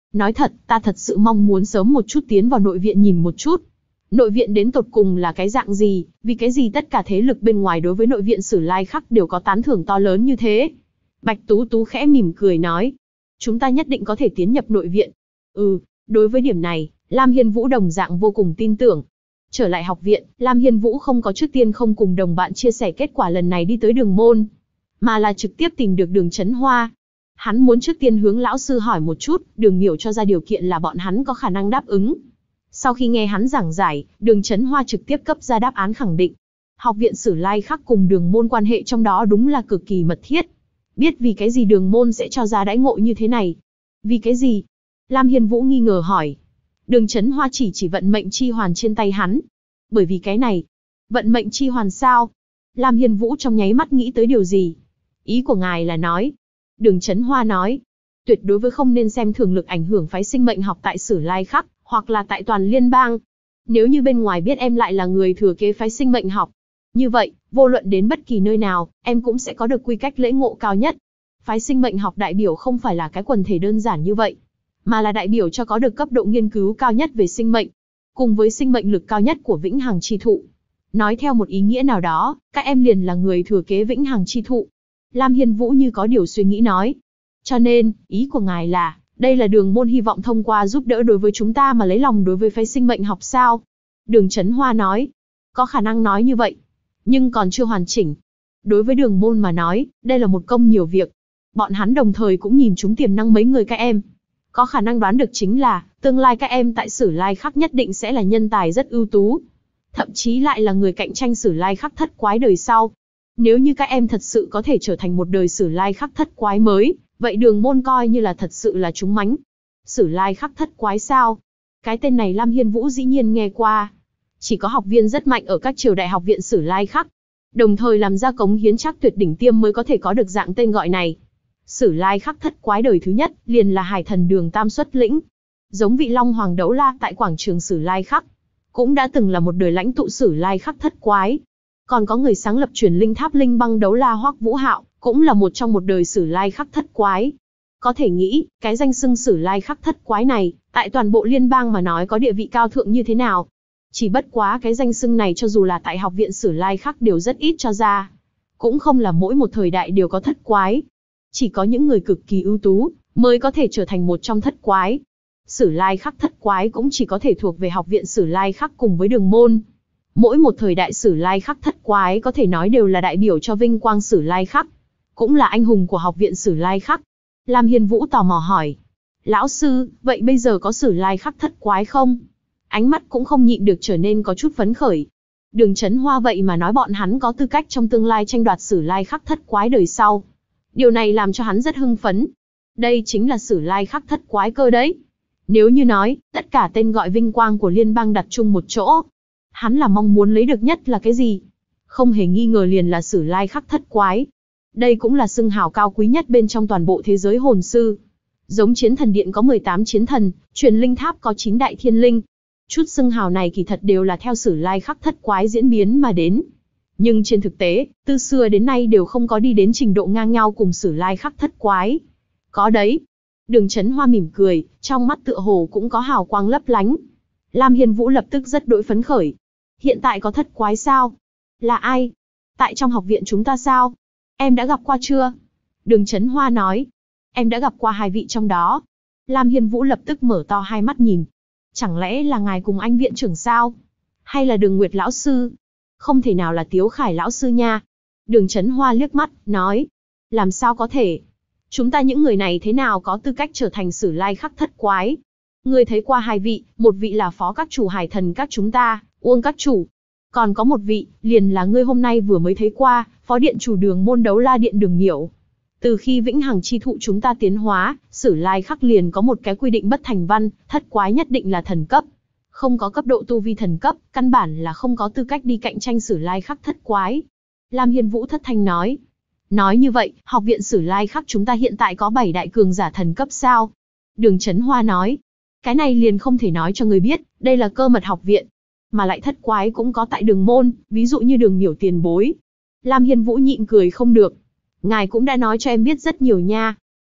Nói thật, ta thật sự mong muốn sớm một chút tiến vào nội viện nhìn một chút. Nội viện đến tột cùng là cái dạng gì, vì cái gì tất cả thế lực bên ngoài đối với nội viện Sử Lai Khắc đều có tán thưởng to lớn như thế. Bạch Tú Tú khẽ mỉm cười nói. Chúng ta nhất định có thể tiến nhập nội viện. Đối với điểm này, Lam Hiên Vũ đồng dạng vô cùng tin tưởng. Trở lại học viện, Lam Hiên Vũ không có trước tiên không cùng đồng bạn chia sẻ kết quả lần này đi tới Đường Môn, mà là trực tiếp tìm được Đường Chấn Hoa. Hắn muốn trước tiên hướng lão sư hỏi một chút, Đường Miểu cho ra điều kiện là bọn hắn có khả năng đáp ứng. Sau khi nghe hắn giảng giải, Đường Chấn Hoa trực tiếp cấp ra đáp án khẳng định. Học viện Sử Lai Khắc cùng Đường Môn quan hệ trong đó đúng là cực kỳ mật thiết. Biết vì cái gì Đường Môn sẽ cho ra đãi ngộ như thế này? Vì cái gì? Lam Hiên Vũ nghi ngờ hỏi. Đường Chấn Hoa chỉ vận mệnh chi hoàn trên tay hắn. Bởi vì cái này. Vận mệnh chi hoàn sao? Lam Hiên Vũ trong nháy mắt nghĩ tới điều gì? Ý của ngài là nói. Đường Chấn Hoa nói. Tuyệt đối với không nên xem thường lực ảnh hưởng phái sinh mệnh học tại Sử Lai Khắc, hoặc là tại toàn liên bang. Nếu như bên ngoài biết em lại là người thừa kế phái sinh mệnh học, như vậy, vô luận đến bất kỳ nơi nào, em cũng sẽ có được quy cách lễ ngộ cao nhất. Phái sinh mệnh học đại biểu không phải là cái quần thể đơn giản như vậy, mà là đại biểu cho có được cấp độ nghiên cứu cao nhất về sinh mệnh, cùng với sinh mệnh lực cao nhất của vĩnh hằng chi thụ. Nói theo một ý nghĩa nào đó, các em liền là người thừa kế vĩnh hằng chi thụ. Lam Hiên Vũ như có điều suy nghĩ nói. Cho nên, ý của ngài là, đây là Đường Môn hy vọng thông qua giúp đỡ đối với chúng ta mà lấy lòng đối với phái sinh mệnh học sao? Đường Chấn Hoa nói. Có khả năng nói như vậy, nhưng còn chưa hoàn chỉnh. Đối với Đường Môn mà nói, đây là một công nhiều việc. Bọn hắn đồng thời cũng nhìn trúng tiềm năng mấy người các em. Có khả năng đoán được chính là, tương lai các em tại Sử Lai Khắc nhất định sẽ là nhân tài rất ưu tú. Thậm chí lại là người cạnh tranh Sử Lai Khắc thất quái đời sau. Nếu như các em thật sự có thể trở thành một đời Sử Lai Khắc thất quái mới, vậy Đường Môn coi như là thật sự là trúng mánh. Sử Lai Khắc thất quái sao? Cái tên này Lam Hiên Vũ dĩ nhiên nghe qua. Chỉ có học viên rất mạnh ở các triều đại học viện Sử Lai Khắc, đồng thời làm ra cống hiến chắc tuyệt đỉnh tiêm mới có thể có được dạng tên gọi này. Sử Lai Khắc thất quái đời thứ nhất, liền là Hải Thần Đường Tam xuất lĩnh. Giống vị Long Hoàng Đấu La tại quảng trường Sử Lai Khắc, cũng đã từng là một đời lãnh tụ Sử Lai Khắc thất quái. Còn có người sáng lập truyền linh tháp Linh Băng Đấu La Hoắc Vũ Hạo, cũng là một trong một đời Sử Lai Khắc thất quái. Có thể nghĩ, cái danh xưng Sử Lai Khắc thất quái này, tại toàn bộ liên bang mà nói có địa vị cao thượng như thế nào. Chỉ bất quá cái danh xưng này cho dù là tại học viện Sử Lai Khắc đều rất ít cho ra. Cũng không là mỗi một thời đại đều có thất quái. Chỉ có những người cực kỳ ưu tú, mới có thể trở thành một trong thất quái. Sử Lai Khắc thất quái cũng chỉ có thể thuộc về học viện Sử Lai Khắc cùng với Đường Môn. Mỗi một thời đại Sử Lai Khắc thất quái có thể nói đều là đại biểu cho vinh quang Sử Lai Khắc. Cũng là anh hùng của học viện Sử Lai Khắc. Lam Hiên Vũ tò mò hỏi. Lão sư, vậy bây giờ có Sử Lai Khắc thất quái không? Ánh mắt cũng không nhịn được trở nên có chút phấn khởi. Đường Chấn Hoa vậy mà nói bọn hắn có tư cách trong tương lai tranh đoạt Sử Lai Khắc thất quái đời sau. Điều này làm cho hắn rất hưng phấn. Đây chính là Sử Lai Khắc thất quái cơ đấy. Nếu như nói, tất cả tên gọi vinh quang của liên bang đặt chung một chỗ, hắn là mong muốn lấy được nhất là cái gì? Không hề nghi ngờ liền là Sử Lai Khắc thất quái. Đây cũng là xưng hào cao quý nhất bên trong toàn bộ thế giới hồn sư. Giống Chiến Thần Điện có 18 chiến thần, Truyền Linh Tháp có 9 đại thiên linh. Chút xưng hào này kỳ thật đều là theo Sử Lai Khắc thất quái diễn biến mà đến. Nhưng trên thực tế, từ xưa đến nay đều không có đi đến trình độ ngang nhau cùng Sử Lai Khắc thất quái. Có đấy. Đường Chấn Hoa mỉm cười, trong mắt tựa hồ cũng có hào quang lấp lánh. Lam Hiên Vũ lập tức rất đỗi phấn khởi. Hiện tại có thất quái sao? Là ai? Tại trong học viện chúng ta sao? Em đã gặp qua chưa? Đường Chấn Hoa nói. Em đã gặp qua 2 vị trong đó. Lam Hiên Vũ lập tức mở to hai mắt nhìn. Chẳng lẽ là ngài cùng anh viện trưởng sao? Hay là Đường Nguyệt lão sư? Không thể nào là Tiếu Khải lão sư nha. Đường Chấn Hoa liếc mắt, nói. Làm sao có thể? Chúng ta những người này thế nào có tư cách trở thành Sử Lai Khắc thất quái? Ngươi thấy qua 2 vị, một vị là phó các chủ Hải Thần các chúng ta, Uông các chủ. Còn có một vị, liền là ngươi hôm nay vừa mới thấy qua, phó điện chủ Đường Môn Đấu La Điện Đường Miểu. Từ khi vĩnh hằng chi thụ chúng ta tiến hóa, Sử Lai Khắc liền có một cái quy định bất thành văn, thất quái nhất định là thần cấp. Không có cấp độ tu vi thần cấp, căn bản là không có tư cách đi cạnh tranh Sử Lai Khắc thất quái. Lam Hiên Vũ thất thanh nói. Nói như vậy, học viện Sử Lai Khắc chúng ta hiện tại có 7 đại cường giả thần cấp sao? Đường Chấn Hoa nói. Cái này liền không thể nói cho người biết, đây là cơ mật học viện. Mà lại thất quái cũng có tại Đường Môn, ví dụ như Đường Miểu tiền bối. Lam Hiên Vũ nhịn cười không được. Ngài cũng đã nói cho em biết rất nhiều nha.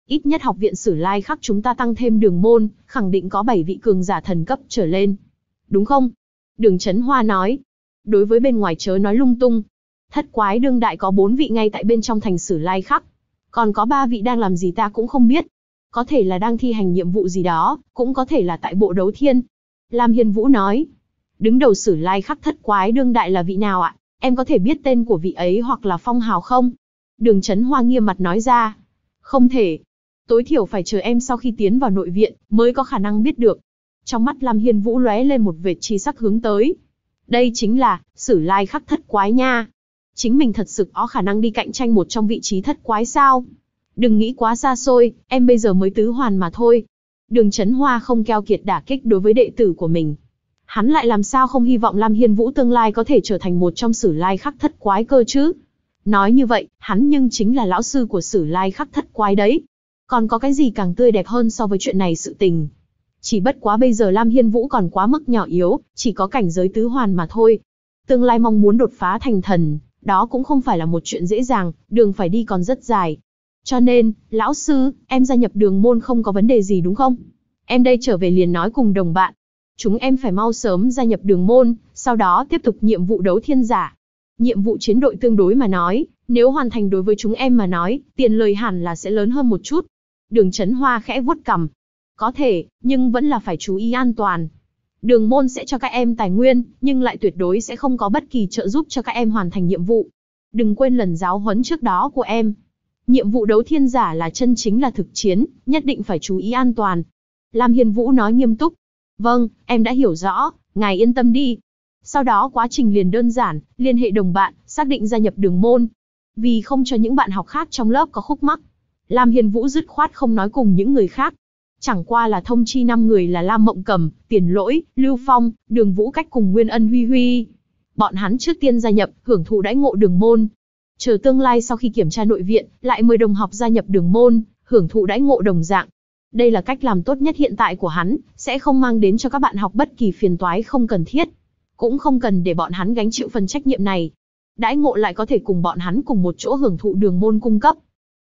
Ít nhất học viện Sử Lai Khắc chúng ta tăng thêm đường môn, khẳng định có 7 vị cường giả thần cấp trở lên. Đúng không? Đường Chấn Hoa nói. Đối với bên ngoài chớ nói lung tung. Thất quái đương đại có 4 vị ngay tại bên trong thành Sử Lai Khắc. Còn có 3 vị đang làm gì ta cũng không biết. Có thể là đang thi hành nhiệm vụ gì đó, cũng có thể là tại bộ đấu thiên. Lam Hiên Vũ nói. Đứng đầu Sử Lai Khắc thất quái đương đại là vị nào ạ? Em có thể biết tên của vị ấy hoặc là phong hào không? Đường Chấn Hoa nghiêm mặt nói ra. Không thể. Tối thiểu phải chờ em sau khi tiến vào nội viện, mới có khả năng biết được. Trong mắt Lam Hiên Vũ lóe lên một vệt chi sắc hướng tới. Đây chính là Sử Lai Khắc thất quái nha. Chính mình thật sự có khả năng đi cạnh tranh một trong vị trí thất quái sao? Đừng nghĩ quá xa xôi, em bây giờ mới tứ hoàn mà thôi. Đường Chấn Hoa không keo kiệt đả kích đối với đệ tử của mình. Hắn lại làm sao không hy vọng Lam Hiên Vũ tương lai có thể trở thành một trong Sử Lai Khắc thất quái cơ chứ? Nói như vậy, hắn nhưng chính là lão sư của Sử Lai Khắc thất quái đấy. Còn có cái gì càng tươi đẹp hơn so với chuyện này sự tình? Chỉ bất quá bây giờ Lam Hiên Vũ còn quá mức nhỏ yếu, chỉ có cảnh giới tứ hoàn mà thôi. Tương lai mong muốn đột phá thành thần, đó cũng không phải là một chuyện dễ dàng, đường phải đi còn rất dài. Cho nên, lão sư, em gia nhập đường môn không có vấn đề gì đúng không? Em đây trở về liền nói cùng đồng bạn. Chúng em phải mau sớm gia nhập đường môn, sau đó tiếp tục nhiệm vụ đấu thiên giả. Nhiệm vụ chiến đội tương đối mà nói, nếu hoàn thành đối với chúng em mà nói, tiền lời hẳn là sẽ lớn hơn một chút. Đường Chấn Hoa khẽ vuốt cằm. Có thể, nhưng vẫn là phải chú ý an toàn. Đường môn sẽ cho các em tài nguyên, nhưng lại tuyệt đối sẽ không có bất kỳ trợ giúp cho các em hoàn thành nhiệm vụ. Đừng quên lần giáo huấn trước đó của em. Nhiệm vụ đấu thiên giả là chân chính là thực chiến, nhất định phải chú ý an toàn. Lam Hiên Vũ nói nghiêm túc. Vâng, em đã hiểu rõ, ngài yên tâm đi. Sau đó quá trình liền đơn giản, liên hệ đồng bạn, xác định gia nhập đường môn. Vì không cho những bạn học khác trong lớp có khúc mắc, Lam Hiên Vũ dứt khoát không nói cùng những người khác. Chẳng qua là thông chi 5 người là Lam Mộng Cầm, Tiền Lỗi, Lưu Phong, Đường Vũ Cách cùng Nguyên Ân Huy Huy. Bọn hắn trước tiên gia nhập, hưởng thụ đãi ngộ đường môn. Chờ tương lai sau khi kiểm tra nội viện, lại mời đồng học gia nhập đường môn, hưởng thụ đãi ngộ đồng dạng. Đây là cách làm tốt nhất hiện tại của hắn, sẽ không mang đến cho các bạn học bất kỳ phiền toái không cần thiết. Cũng không cần để bọn hắn gánh chịu phần trách nhiệm này. Đãi ngộ lại có thể cùng bọn hắn cùng một chỗ hưởng thụ đường môn cung cấp.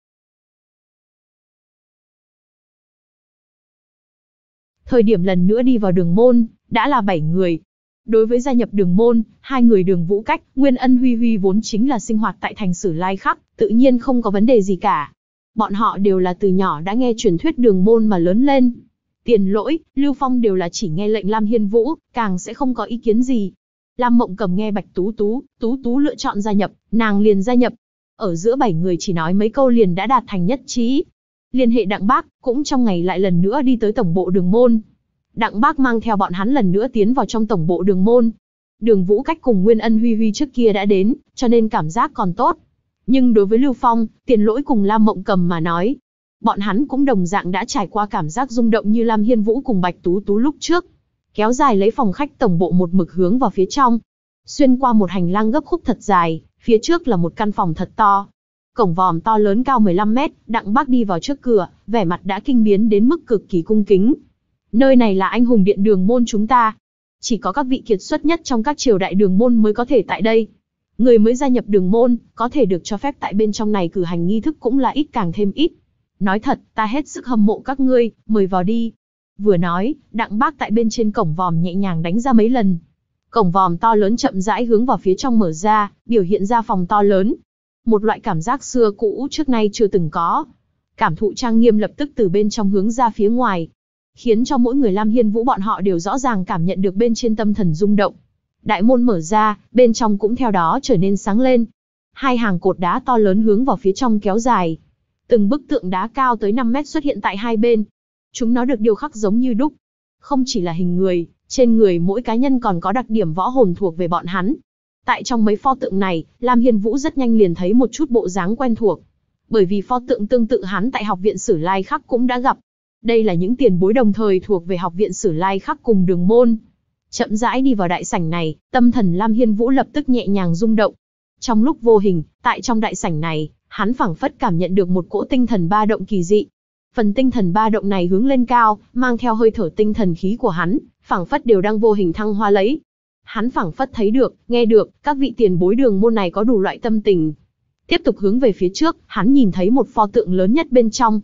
Thời điểm lần nữa đi vào đường môn, đã là 7 người. Đối với gia nhập đường môn, 2 người Đường Vũ Cách, Nguyên Ân Huy Huy vốn chính là sinh hoạt tại thành Sử Lai Khắc, tự nhiên không có vấn đề gì cả. Bọn họ đều là từ nhỏ đã nghe truyền thuyết đường môn mà lớn lên. Tiền Lỗi, Lưu Phong đều là chỉ nghe lệnh Lam Hiên Vũ, càng sẽ không có ý kiến gì. Lam Mộng Cầm nghe Bạch Tú Tú lựa chọn gia nhập, nàng liền gia nhập. Ở giữa 7 người chỉ nói mấy câu liền đã đạt thành nhất trí. Liên hệ Đặng Bác, cũng trong ngày lại lần nữa đi tới tổng bộ đường môn. Đặng Bác mang theo bọn hắn lần nữa tiến vào trong tổng bộ đường môn. Đường Vũ Cách cùng Nguyên Ân Huy Huy trước kia đã đến, cho nên cảm giác còn tốt. Nhưng đối với Lưu Phong, Tiền Lỗi cùng Lam Mộng Cầm mà nói, bọn hắn cũng đồng dạng đã trải qua cảm giác rung động như Lam Hiên Vũ cùng Bạch Tú Tú lúc trước. Kéo dài lấy phòng khách tổng bộ một mực hướng vào phía trong. Xuyên qua một hành lang gấp khúc thật dài, phía trước là một căn phòng thật to. Cổng vòm to lớn cao 15 mét, Đặng Bác đi vào trước cửa, vẻ mặt đã kinh biến đến mức cực kỳ cung kính. Nơi này là anh hùng điện đường môn chúng ta. Chỉ có các vị kiệt xuất nhất trong các triều đại đường môn mới có thể tại đây. Người mới gia nhập đường môn, có thể được cho phép tại bên trong này cử hành nghi thức cũng là ít càng thêm ít. Nói thật, ta hết sức hâm mộ các ngươi, mời vào đi. Vừa nói, Đặng Bác tại bên trên cổng vòm nhẹ nhàng đánh ra mấy lần. Cổng vòm to lớn chậm rãi hướng vào phía trong mở ra, biểu hiện ra phòng to lớn. Một loại cảm giác xưa cũ trước nay chưa từng có. Cảm thụ trang nghiêm lập tức từ bên trong hướng ra phía ngoài. Khiến cho mỗi người Lam Hiên Vũ bọn họ đều rõ ràng cảm nhận được bên trên tâm thần rung động. Đại môn mở ra, bên trong cũng theo đó trở nên sáng lên. 2 hàng cột đá to lớn hướng vào phía trong kéo dài. Từng bức tượng đá cao tới 5 mét xuất hiện tại hai bên. Chúng nó được điêu khắc giống như đúc. Không chỉ là hình người, trên người mỗi cá nhân còn có đặc điểm võ hồn thuộc về bọn hắn. Tại trong mấy pho tượng này, Lam Hiên Vũ rất nhanh liền thấy một chút bộ dáng quen thuộc. Bởi vì pho tượng tương tự hắn tại học viện Sử Lai Khắc cũng đã gặp. Đây là những tiền bối đồng thời thuộc về học viện Sử Lai Khắc cùng đường môn. Chậm rãi đi vào đại sảnh này, tâm thần Lam Hiên Vũ lập tức nhẹ nhàng rung động. Trong lúc vô hình, tại trong đại sảnh này, hắn phảng phất cảm nhận được một cỗ tinh thần ba động kỳ dị. Phần tinh thần ba động này hướng lên cao, mang theo hơi thở tinh thần khí của hắn, phảng phất đều đang vô hình thăng hoa lấy. Hắn phảng phất thấy được, nghe được, các vị tiền bối đường môn này có đủ loại tâm tình. Tiếp tục hướng về phía trước, hắn nhìn thấy một pho tượng lớn nhất bên trong.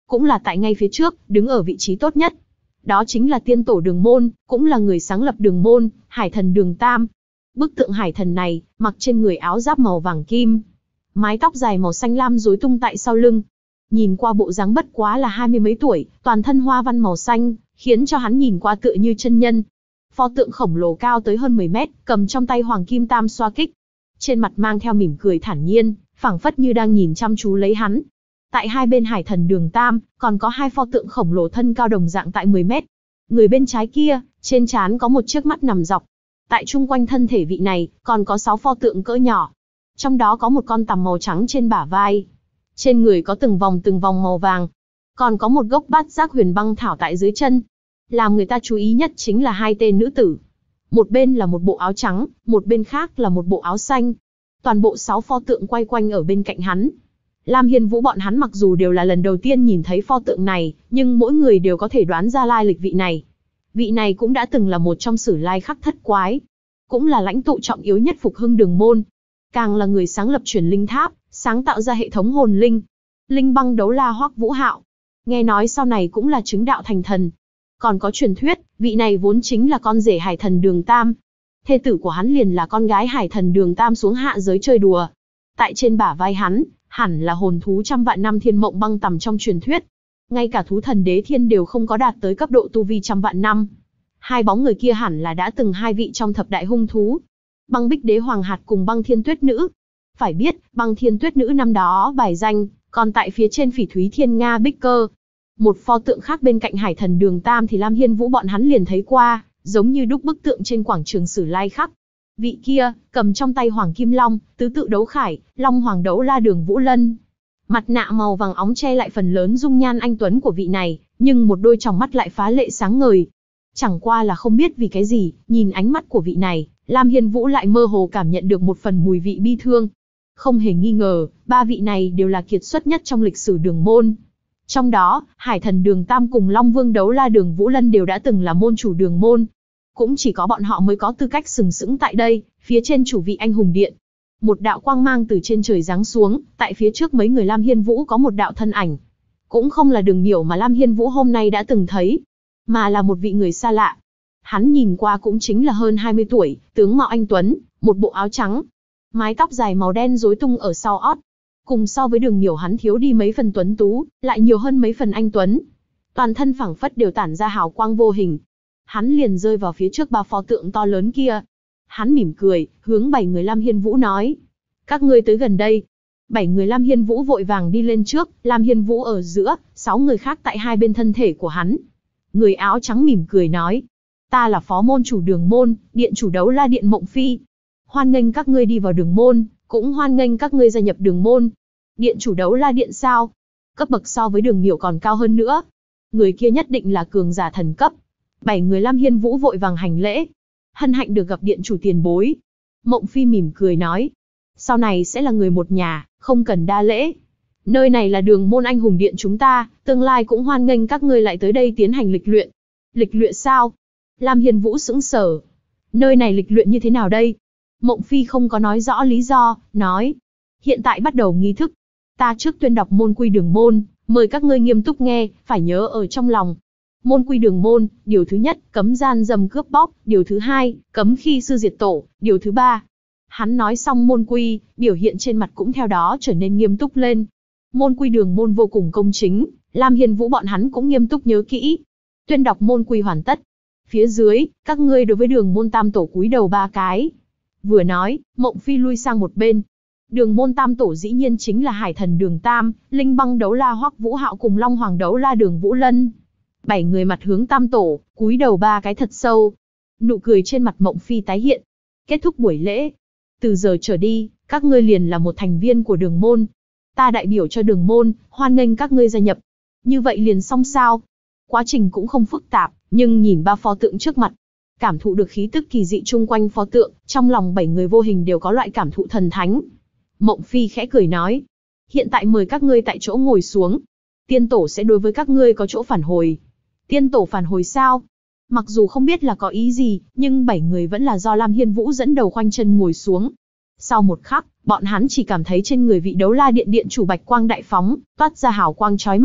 cũng là tại ngay phía trước, đứng ở vị trí tốt nhất. Đó chính là tiên tổ Đường Môn, cũng là người sáng lập Đường Môn, Hải Thần Đường Tam. Bức tượng hải thần này, mặc trên người áo giáp màu vàng kim, mái tóc dài màu xanh lam rối tung tại sau lưng. Nhìn qua bộ dáng bất quá là 20 mấy tuổi, toàn thân hoa văn màu xanh, khiến cho hắn nhìn qua tựa như chân nhân. Pho tượng khổng lồ cao tới hơn 10 mét, cầm trong tay hoàng kim tam xoa kích. Trên mặt mang theo mỉm cười thản nhiên, phảng phất như đang nhìn chăm chú lấy hắn. Tại hai bên Hải Thần Đường Tam, còn có hai pho tượng khổng lồ thân cao đồng dạng tại 10 mét. Người bên trái kia, trên trán có một chiếc mắt nằm dọc. Tại chung quanh thân thể vị này, còn có 6 pho tượng cỡ nhỏ. Trong đó có một con tằm màu trắng trên bả vai. Trên người có từng vòng màu vàng. Còn có một gốc bát giác huyền băng thảo tại dưới chân. Làm người ta chú ý nhất chính là hai tên nữ tử. Một bên là một bộ áo trắng, một bên khác là một bộ áo xanh. Toàn bộ 6 pho tượng quay quanh ở bên cạnh hắn. Lam Hiên Vũ bọn hắn mặc dù đều là lần đầu tiên nhìn thấy pho tượng này, nhưng mỗi người đều có thể đoán ra lai lịch vị này. Vị này cũng đã từng là một trong sử lai khắc thất quái. Cũng là lãnh tụ trọng yếu nhất phục hưng Đường Môn. Càng là người sáng lập truyền linh tháp, sáng tạo ra hệ thống hồn linh. Linh băng đấu la Hoắc Vũ Hạo. Nghe nói sau này cũng là chứng đạo thành thần. Còn có truyền thuyết, vị này vốn chính là con rể Hải Thần Đường Tam. Thê tử của hắn liền là con gái Hải Thần Đường Tam xuống hạ giới chơi đùa. Tại trên bả vai hắn, hẳn là hồn thú trăm vạn năm Thiên Mộng Băng Tằm trong truyền thuyết. Ngay cả thú thần Đế Thiên đều không có đạt tới cấp độ tu vi trăm vạn năm. Hai bóng người kia hẳn là đã từng hai vị trong thập đại hung thú. Băng Bích Đế Hoàng Hạt cùng Băng Thiên Tuyết Nữ. Phải biết, Băng Thiên Tuyết Nữ năm đó bài danh, còn tại phía trên Phỉ Thúy Thiên Nga Bích Cơ. Một pho tượng khác bên cạnh Hải Thần Đường Tam thì Lam Hiên Vũ bọn hắn liền thấy qua, giống như đúc bức tượng trên quảng trường Sử Lai Khắc. Vị kia, cầm trong tay Hoàng Kim Long, tứ tự đấu khải, Long Hoàng đấu la Đường Vũ Lân. Mặt nạ màu vàng óng che lại phần lớn dung nhan anh tuấn của vị này, nhưng một đôi tròng mắt lại phá lệ sáng ngời. Chẳng qua là không biết vì cái gì, nhìn ánh mắt của vị này, Lam Hiên Vũ lại mơ hồ cảm nhận được một phần mùi vị bi thương. Không hề nghi ngờ, ba vị này đều là kiệt xuất nhất trong lịch sử Đường Môn. Trong đó, Hải Thần Đường Tam cùng Long Vương đấu la Đường Vũ Lân đều đã từng là môn chủ Đường Môn. Cũng chỉ có bọn họ mới có tư cách sừng sững tại đây, phía trên chủ vị anh hùng điện. Một đạo quang mang từ trên trời giáng xuống, tại phía trước mấy người Lam Hiên Vũ có một đạo thân ảnh. Cũng không là Đường Miểu mà Lam Hiên Vũ hôm nay đã từng thấy, mà là một vị người xa lạ. Hắn nhìn qua cũng chính là hơn 20 tuổi, tướng mạo anh tuấn, một bộ áo trắng, mái tóc dài màu đen rối tung ở sau ót. Cùng so với Đường Miểu hắn thiếu đi mấy phần tuấn tú, lại nhiều hơn mấy phần anh tuấn. Toàn thân phảng phất đều tản ra hào quang vô hình. Hắn liền rơi vào phía trước ba pho tượng to lớn kia. Hắn mỉm cười, hướng 7 người Lam Hiên Vũ nói: các ngươi tới gần đây. 7 người Lam Hiên Vũ vội vàng đi lên trước, Lam Hiên Vũ ở giữa, 6 người khác tại hai bên thân thể của hắn. Người áo trắng mỉm cười nói: ta là phó môn chủ Đường Môn, điện chủ đấu la điện Mộng Phi. Hoan nghênh các ngươi đi vào Đường Môn, cũng hoan nghênh các ngươi gia nhập Đường Môn. Điện chủ đấu la điện sao? Cấp bậc so với Đường Miểu còn cao hơn nữa. Người kia nhất định là cường giả thần cấp. 7 người Lam Hiên Vũ vội vàng hành lễ. Hân hạnh được gặp điện chủ tiền bối. Mộng Phi mỉm cười nói: sau này sẽ là người một nhà, không cần đa lễ. Nơi này là Đường Môn anh hùng điện chúng ta, tương lai cũng hoan nghênh các ngươi lại tới đây tiến hành lịch luyện. Lịch luyện sao? Lam Hiên Vũ sững sờ. Nơi này lịch luyện như thế nào đây? Mộng Phi không có nói rõ lý do, nói: hiện tại bắt đầu nghi thức. Ta trước tuyên đọc môn quy Đường Môn, mời các ngươi nghiêm túc nghe, phải nhớ ở trong lòng. Môn quy Đường Môn, điều thứ nhất, cấm gian dâm cướp bóc, điều thứ hai, cấm khi sư diệt tổ, điều thứ ba. Hắn nói xong môn quy, biểu hiện trên mặt cũng theo đó trở nên nghiêm túc lên. Môn quy Đường Môn vô cùng công chính, Lam Hiên Vũ bọn hắn cũng nghiêm túc nhớ kỹ. Tuyên đọc môn quy hoàn tất. Phía dưới, các ngươi đối với Đường Môn tam tổ cúi đầu 3 cái. Vừa nói, Mộng Phi lui sang một bên. Đường Môn tam tổ dĩ nhiên chính là Hải Thần Đường Tam, Linh băng đấu la Hoắc Vũ Hạo cùng Long Hoàng đấu la Đường Vũ Lân. 7 người mặt hướng tam tổ, cúi đầu 3 cái thật sâu. Nụ cười trên mặt Mộng Phi tái hiện. Kết thúc buổi lễ. Từ giờ trở đi, các ngươi liền là một thành viên của Đường Môn. Ta đại biểu cho Đường Môn, hoan nghênh các ngươi gia nhập. Như vậy liền xong sao? Quá trình cũng không phức tạp, nhưng nhìn ba pho tượng trước mặt, cảm thụ được khí tức kỳ dị chung quanh pho tượng, trong lòng 7 người vô hình đều có loại cảm thụ thần thánh. Mộng Phi khẽ cười nói: hiện tại mời các ngươi tại chỗ ngồi xuống. Tiên tổ sẽ đối với các ngươi có chỗ phản hồi. Tiên tổ phản hồi sao? Mặc dù không biết là có ý gì, nhưng 7 người vẫn là do Lam Hiên Vũ dẫn đầu khoanh chân ngồi xuống. Sau một khắc, bọn hắn chỉ cảm thấy trên người vị đấu la điện điện chủ bạch quang đại phóng, toát ra hào quang chói mắt.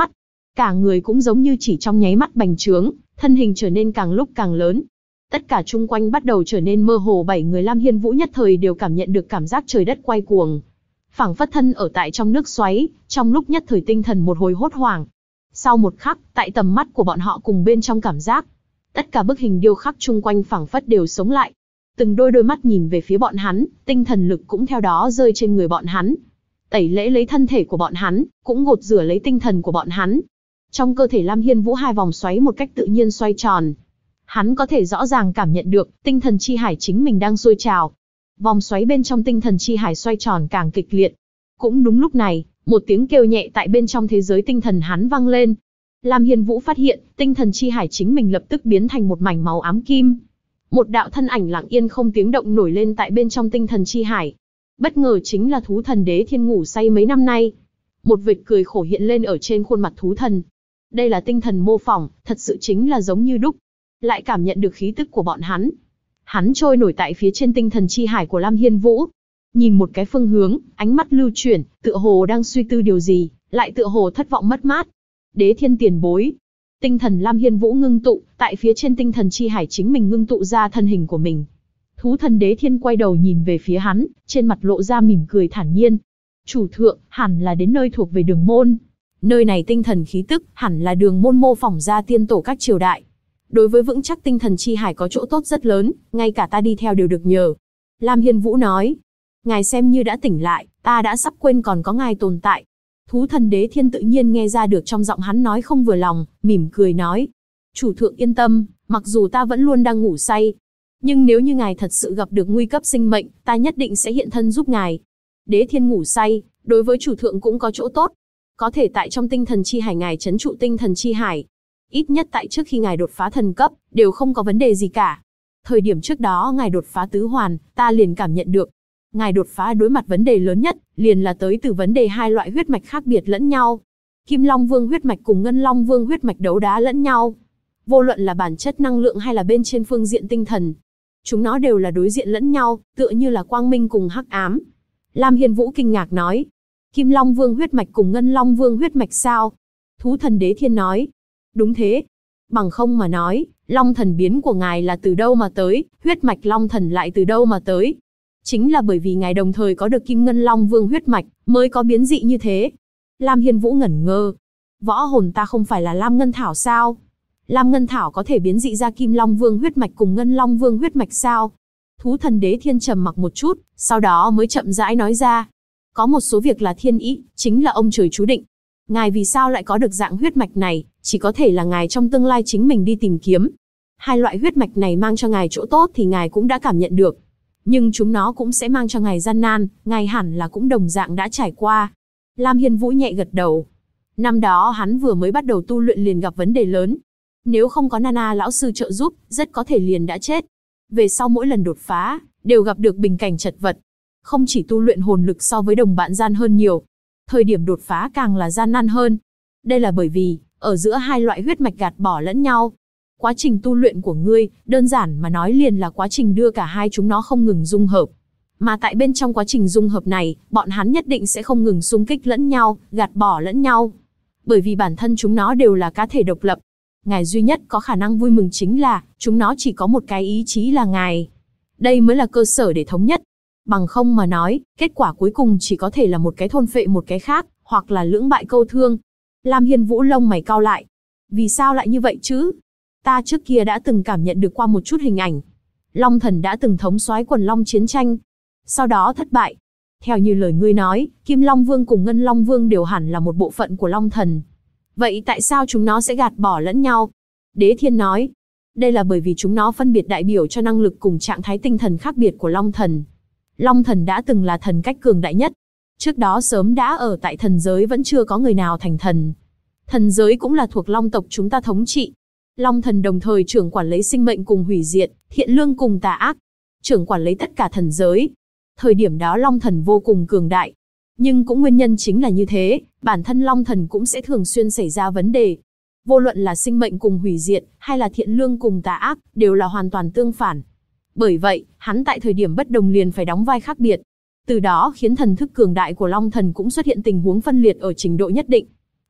Cả người cũng giống như chỉ trong nháy mắt bành trướng, thân hình trở nên càng lúc càng lớn. Tất cả chung quanh bắt đầu trở nên mơ hồ, 7 người Lam Hiên Vũ nhất thời đều cảm nhận được cảm giác trời đất quay cuồng. Phảng phất thân ở tại trong nước xoáy, trong lúc nhất thời tinh thần một hồi hốt hoảng. Sau một khắc, tại tầm mắt của bọn họ cùng bên trong cảm giác, tất cả bức hình điêu khắc chung quanh phảng phất đều sống lại. Từng đôi đôi mắt nhìn về phía bọn hắn, tinh thần lực cũng theo đó rơi trên người bọn hắn. Tẩy lễ lấy thân thể của bọn hắn, cũng gột rửa lấy tinh thần của bọn hắn. Trong cơ thể Lam Hiên Vũ 2 vòng xoáy một cách tự nhiên xoay tròn. Hắn có thể rõ ràng cảm nhận được, tinh thần chi hải chính mình đang sôi trào. Vòng xoáy bên trong tinh thần chi hải xoay tròn càng kịch liệt. Cũng đúng lúc này, một tiếng kêu nhẹ tại bên trong thế giới tinh thần hắn vang lên. Lam Hiên Vũ phát hiện, tinh thần chi hải chính mình lập tức biến thành một mảnh màu ám kim. Một đạo thân ảnh lặng yên không tiếng động nổi lên tại bên trong tinh thần chi hải. Bất ngờ chính là thú thần Đế Thiên ngủ say mấy năm nay. Một vệt cười khổ hiện lên ở trên khuôn mặt thú thần. Đây là tinh thần mô phỏng, thật sự chính là giống như đúc. Lại cảm nhận được khí tức của bọn hắn. Hắn trôi nổi tại phía trên tinh thần chi hải của Lam Hiên Vũ. Nhìn một cái phương hướng, ánh mắt lưu chuyển, tựa hồ đang suy tư điều gì, lại tựa hồ thất vọng mất mát. Đế Thiên tiền bối. Tinh thần Lam Hiên Vũ ngưng tụ, tại phía trên tinh thần chi hải chính mình ngưng tụ ra thân hình của mình. Thú thần Đế Thiên quay đầu nhìn về phía hắn, trên mặt lộ ra mỉm cười thản nhiên. Chủ thượng, hẳn là đến nơi thuộc về Đường Môn. Nơi này tinh thần khí tức, hẳn là Đường Môn mô phỏng ra tiên tổ các triều đại. Đối với vững chắc tinh thần chi hải có chỗ tốt rất lớn, ngay cả ta đi theo đều được nhờ. Lam Hiên Vũ nói. Ngài xem như đã tỉnh lại, ta đã sắp quên còn có ngài tồn tại. Thú thần Đế Thiên tự nhiên nghe ra được trong giọng hắn nói không vừa lòng, mỉm cười nói. Chủ thượng yên tâm, mặc dù ta vẫn luôn đang ngủ say, nhưng nếu như ngài thật sự gặp được nguy cấp sinh mệnh, ta nhất định sẽ hiện thân giúp ngài. Đế Thiên ngủ say, đối với chủ thượng cũng có chỗ tốt. Có thể tại trong tinh thần chi hải ngài trấn trụ tinh thần chi hải. Ít nhất tại trước khi ngài đột phá thần cấp, đều không có vấn đề gì cả. Thời điểm trước đó ngài đột phá tứ hoàn, ta liền cảm nhận được. Ngài đột phá đối mặt vấn đề lớn nhất, liền là tới từ vấn đề 2 loại huyết mạch khác biệt lẫn nhau. Kim Long Vương huyết mạch cùng Ngân Long Vương huyết mạch đấu đá lẫn nhau. Vô luận là bản chất năng lượng hay là bên trên phương diện tinh thần. Chúng nó đều là đối diện lẫn nhau, tựa như là quang minh cùng hắc ám. Lam Hiên Vũ kinh ngạc nói. Kim Long Vương huyết mạch cùng Ngân Long Vương huyết mạch sao? Thú thần Đế Thiên nói. Đúng thế. Bằng không mà nói, Long thần biến của ngài là từ đâu mà tới, huyết mạch Long thần lại từ đâu mà tới? Chính là bởi vì ngài đồng thời có được Kim Ngân Long Vương huyết mạch, mới có biến dị như thế. Lam Hiên Vũ ngẩn ngơ. Võ hồn ta không phải là Lam Ngân Thảo sao? Lam Ngân Thảo có thể biến dị ra Kim Long Vương huyết mạch cùng Ngân Long Vương huyết mạch sao? Thú thần Đế Thiên trầm mặc một chút, sau đó mới chậm rãi nói ra. Có một số việc là thiên ý, chính là ông trời chú định. Ngài vì sao lại có được dạng huyết mạch này, chỉ có thể là ngài trong tương lai chính mình đi tìm kiếm. 2 loại huyết mạch này mang cho ngài chỗ tốt thì ngài cũng đã cảm nhận được. Nhưng chúng nó cũng sẽ mang cho ngài gian nan, ngài hẳn là cũng đồng dạng đã trải qua. Lam Hiên Vũ nhẹ gật đầu. Năm đó hắn vừa mới bắt đầu tu luyện liền gặp vấn đề lớn. Nếu không có Nana lão sư trợ giúp, rất có thể liền đã chết. Về sau mỗi lần đột phá, đều gặp được bình cảnh chật vật. Không chỉ tu luyện hồn lực so với đồng bạn gian hơn nhiều, thời điểm đột phá càng là gian nan hơn. Đây là bởi vì, ở giữa 2 loại huyết mạch gạt bỏ lẫn nhau. Quá trình tu luyện của ngươi, đơn giản mà nói liền là quá trình đưa cả hai chúng nó không ngừng dung hợp. Mà tại bên trong quá trình dung hợp này, bọn hắn nhất định sẽ không ngừng xung kích lẫn nhau, gạt bỏ lẫn nhau. Bởi vì bản thân chúng nó đều là cá thể độc lập. Ngài duy nhất có khả năng vui mừng chính là, chúng nó chỉ có một cái ý chí là ngài. Đây mới là cơ sở để thống nhất. Bằng không mà nói, kết quả cuối cùng chỉ có thể là một cái thôn phệ một cái khác, hoặc là lưỡng bại câu thương. Lam Hiên Vũ lông mày cau lại. Vì sao lại như vậy chứ? Ta trước kia đã từng cảm nhận được qua một chút hình ảnh. Long thần đã từng thống soái quần long chiến tranh. Sau đó thất bại. Theo như lời ngươi nói, Kim Long Vương cùng Ngân Long Vương đều hẳn là một bộ phận của Long thần. Vậy tại sao chúng nó sẽ gạt bỏ lẫn nhau? Đế Thiên nói. Đây là bởi vì chúng nó phân biệt đại biểu cho năng lực cùng trạng thái tinh thần khác biệt của Long thần. Long thần đã từng là thần cách cường đại nhất. Trước đó sớm đã ở tại thần giới vẫn chưa có người nào thành thần. Thần giới cũng là thuộc Long tộc chúng ta thống trị. Long thần đồng thời trưởng quản lấy sinh mệnh cùng hủy diệt, thiện lương cùng tà ác. Trưởng quản lấy tất cả thần giới. Thời điểm đó Long thần vô cùng cường đại. Nhưng cũng nguyên nhân chính là như thế, bản thân Long thần cũng sẽ thường xuyên xảy ra vấn đề. Vô luận là sinh mệnh cùng hủy diệt, hay là thiện lương cùng tà ác, đều là hoàn toàn tương phản. Bởi vậy, hắn tại thời điểm bất đồng liền phải đóng vai khác biệt. Từ đó khiến thần thức cường đại của Long thần cũng xuất hiện tình huống phân liệt ở trình độ nhất định.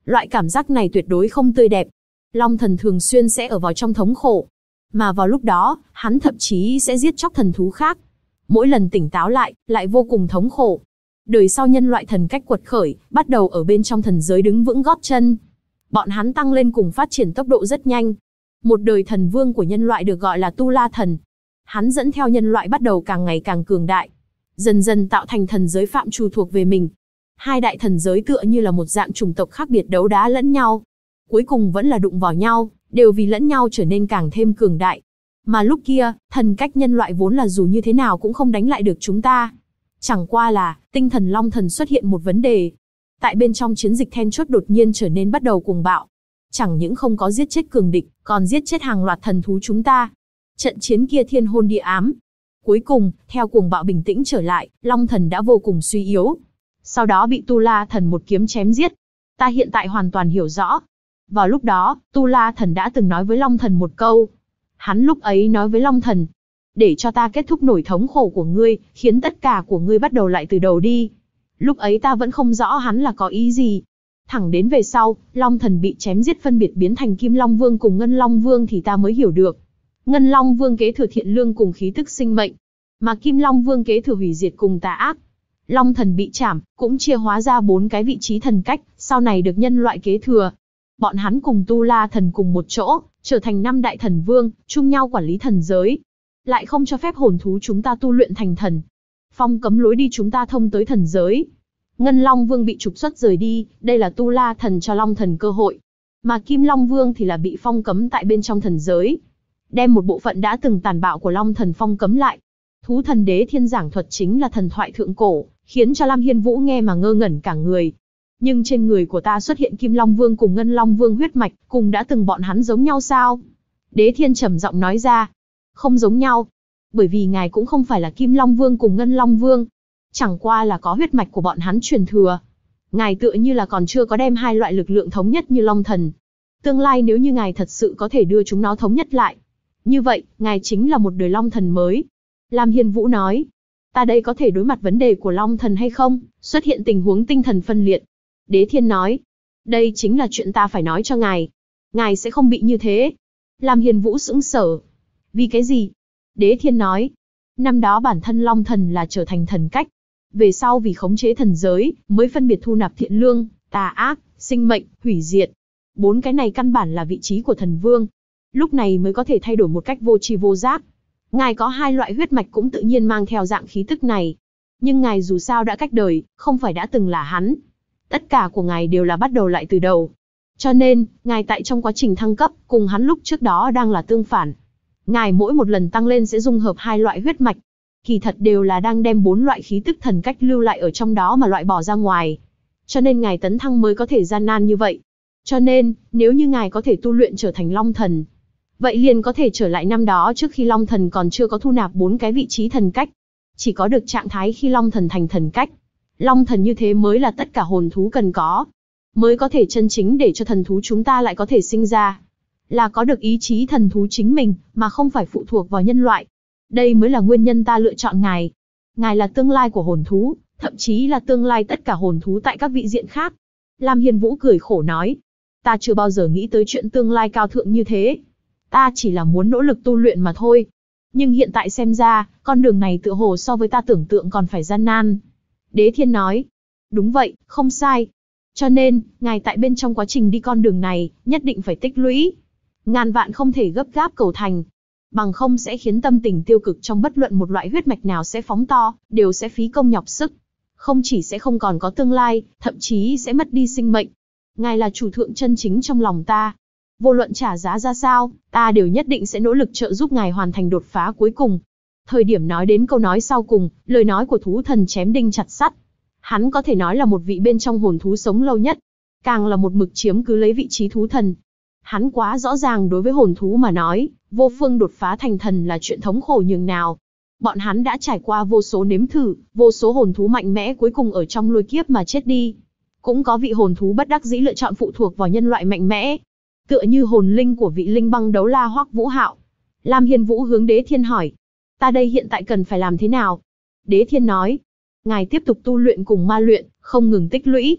Loại cảm giác này tuyệt đối không tươi đẹp. Long thần thường xuyên sẽ ở vào trong thống khổ. Mà vào lúc đó, hắn thậm chí sẽ giết chóc thần thú khác. Mỗi lần tỉnh táo lại vô cùng thống khổ. Đời sau nhân loại thần cách quật khởi, bắt đầu ở bên trong thần giới đứng vững gót chân. Bọn hắn tăng lên cùng phát triển tốc độ rất nhanh. Một đời thần vương của nhân loại được gọi là Tu La Thần. Hắn dẫn theo nhân loại bắt đầu càng ngày càng cường đại. Dần dần tạo thành thần giới phạm trù thuộc về mình. Hai đại thần giới tựa như là một dạng chủng tộc khác biệt đấu đá lẫn nhau. Cuối cùng vẫn là đụng vào nhau, đều vì lẫn nhau trở nên càng thêm cường đại. Mà lúc kia, thần cách nhân loại vốn là dù như thế nào cũng không đánh lại được chúng ta. Chẳng qua là, tinh thần long thần xuất hiện một vấn đề. Tại bên trong chiến dịch then chốt đột nhiên trở nên bắt đầu cuồng bạo. Chẳng những không có giết chết cường địch, còn giết chết hàng loạt thần thú chúng ta. Trận chiến kia thiên hôn địa ám. Cuối cùng, theo cuồng bạo bình tĩnh trở lại, long thần đã vô cùng suy yếu. Sau đó bị Tu La Thần một kiếm chém giết. Ta hiện tại hoàn toàn hiểu rõ. Vào lúc đó, Tu La Thần đã từng nói với Long Thần một câu. Hắn lúc ấy nói với Long Thần, để cho ta kết thúc nỗi thống khổ của ngươi, khiến tất cả của ngươi bắt đầu lại từ đầu đi. Lúc ấy ta vẫn không rõ hắn là có ý gì. Thẳng đến về sau, Long Thần bị chém giết phân biệt biến thành Kim Long Vương cùng Ngân Long Vương thì ta mới hiểu được. Ngân Long Vương kế thừa thiện lương cùng khí tức sinh mệnh, mà Kim Long Vương kế thừa hủy diệt cùng tà ác. Long Thần bị chảm, cũng chia hóa ra 4 cái vị trí thần cách, sau này được nhân loại kế thừa. Bọn hắn cùng Tu La Thần cùng một chỗ, trở thành 5 đại thần vương, chung nhau quản lý thần giới. Lại không cho phép hồn thú chúng ta tu luyện thành thần. Phong cấm lối đi chúng ta thông tới thần giới. Ngân Long Vương bị trục xuất rời đi, đây là Tu La Thần cho Long Thần cơ hội. Mà Kim Long Vương thì là bị phong cấm tại bên trong thần giới. Đem một bộ phận đã từng tàn bạo của Long Thần phong cấm lại. Thú thần đế thiên giảng thuật chính là thần thoại thượng cổ, khiến cho Lam Hiên Vũ nghe mà ngơ ngẩn cả người. Nhưng trên người của ta xuất hiện Kim Long Vương cùng Ngân Long Vương huyết mạch, cùng đã từng bọn hắn giống nhau sao? Đế thiên trầm giọng nói ra. Không giống nhau. Bởi vì ngài cũng không phải là Kim Long Vương cùng Ngân Long Vương. Chẳng qua là có huyết mạch của bọn hắn truyền thừa. Ngài tựa như là còn chưa có đem hai loại lực lượng thống nhất như Long Thần. Tương lai nếu như ngài thật sự có thể đưa chúng nó thống nhất lại, như vậy, ngài chính là một đời Long Thần mới. Lam Hiên Vũ nói. Ta đây có thể đối mặt vấn đề của Long Thần hay không? Xuất hiện tình huống tinh thần phân liệt. Đế thiên nói. Đây chính là chuyện ta phải nói cho ngài. Ngài sẽ không bị như thế. Lam Hiên Vũ sững sờ. Vì cái gì? Đế thiên nói. Năm đó bản thân Long Thần là trở thành thần cách. Về sau vì khống chế thần giới, mới phân biệt thu nạp thiện lương, tà ác, sinh mệnh, hủy diệt. 4 cái này căn bản là vị trí của thần vương. Lúc này mới có thể thay đổi một cách vô tri vô giác. Ngài có 2 loại huyết mạch cũng tự nhiên mang theo dạng khí tức này. Nhưng ngài dù sao đã cách đời, không phải đã từng là hắn. Tất cả của ngài đều là bắt đầu lại từ đầu. Cho nên, ngài tại trong quá trình thăng cấp, cùng hắn lúc trước đó đang là tương phản. Ngài mỗi một lần tăng lên sẽ dung hợp 2 loại huyết mạch. Kỳ thật đều là đang đem 4 loại khí tức thần cách lưu lại ở trong đó mà loại bỏ ra ngoài. Cho nên ngài tấn thăng mới có thể gian nan như vậy. Cho nên, nếu như ngài có thể tu luyện trở thành Long Thần, vậy liền có thể trở lại năm đó trước khi Long Thần còn chưa có thu nạp 4 cái vị trí thần cách. Chỉ có được trạng thái khi Long Thần thành thần cách. Long Thần như thế mới là tất cả hồn thú cần có. Mới có thể chân chính để cho thần thú chúng ta lại có thể sinh ra. Là có được ý chí thần thú chính mình, mà không phải phụ thuộc vào nhân loại. Đây mới là nguyên nhân ta lựa chọn ngài. Ngài là tương lai của hồn thú, thậm chí là tương lai tất cả hồn thú tại các vị diện khác. Lam Hiên Vũ cười khổ nói. Ta chưa bao giờ nghĩ tới chuyện tương lai cao thượng như thế. Ta chỉ là muốn nỗ lực tu luyện mà thôi. Nhưng hiện tại xem ra, con đường này tựa hồ so với ta tưởng tượng còn phải gian nan. Đế thiên nói. Đúng vậy, không sai. Cho nên, ngài tại bên trong quá trình đi con đường này, nhất định phải tích lũy. Ngàn vạn không thể gấp gáp cầu thành. Bằng không sẽ khiến tâm tình tiêu cực trong bất luận một loại huyết mạch nào sẽ phóng to, đều sẽ phí công nhọc sức. Không chỉ sẽ không còn có tương lai, thậm chí sẽ mất đi sinh mệnh. Ngài là chủ thượng chân chính trong lòng ta. Vô luận trả giá ra sao, ta đều nhất định sẽ nỗ lực trợ giúp ngài hoàn thành đột phá cuối cùng. Thời điểm nói đến câu nói sau cùng, lời nói của thú thần chém đinh chặt sắt. Hắn có thể nói là một vị bên trong hồn thú sống lâu nhất. Càng là một mực chiếm cứ lấy vị trí thú thần. Hắn quá rõ ràng đối với hồn thú mà nói, vô phương đột phá thành thần là chuyện thống khổ nhường nào. Bọn hắn đã trải qua vô số nếm thử, vô số hồn thú mạnh mẽ cuối cùng ở trong lôi kiếp mà chết đi. Cũng có vị hồn thú bất đắc dĩ lựa chọn phụ thuộc vào nhân loại mạnh mẽ. Tựa như hồn linh của vị linh băng đấu la Hoắc Vũ Hạo. Lam Hiên Vũ hướng Đế Thiên hỏi. Ta đây hiện tại cần phải làm thế nào? Đế Thiên nói. Ngài tiếp tục tu luyện cùng ma luyện, không ngừng tích lũy.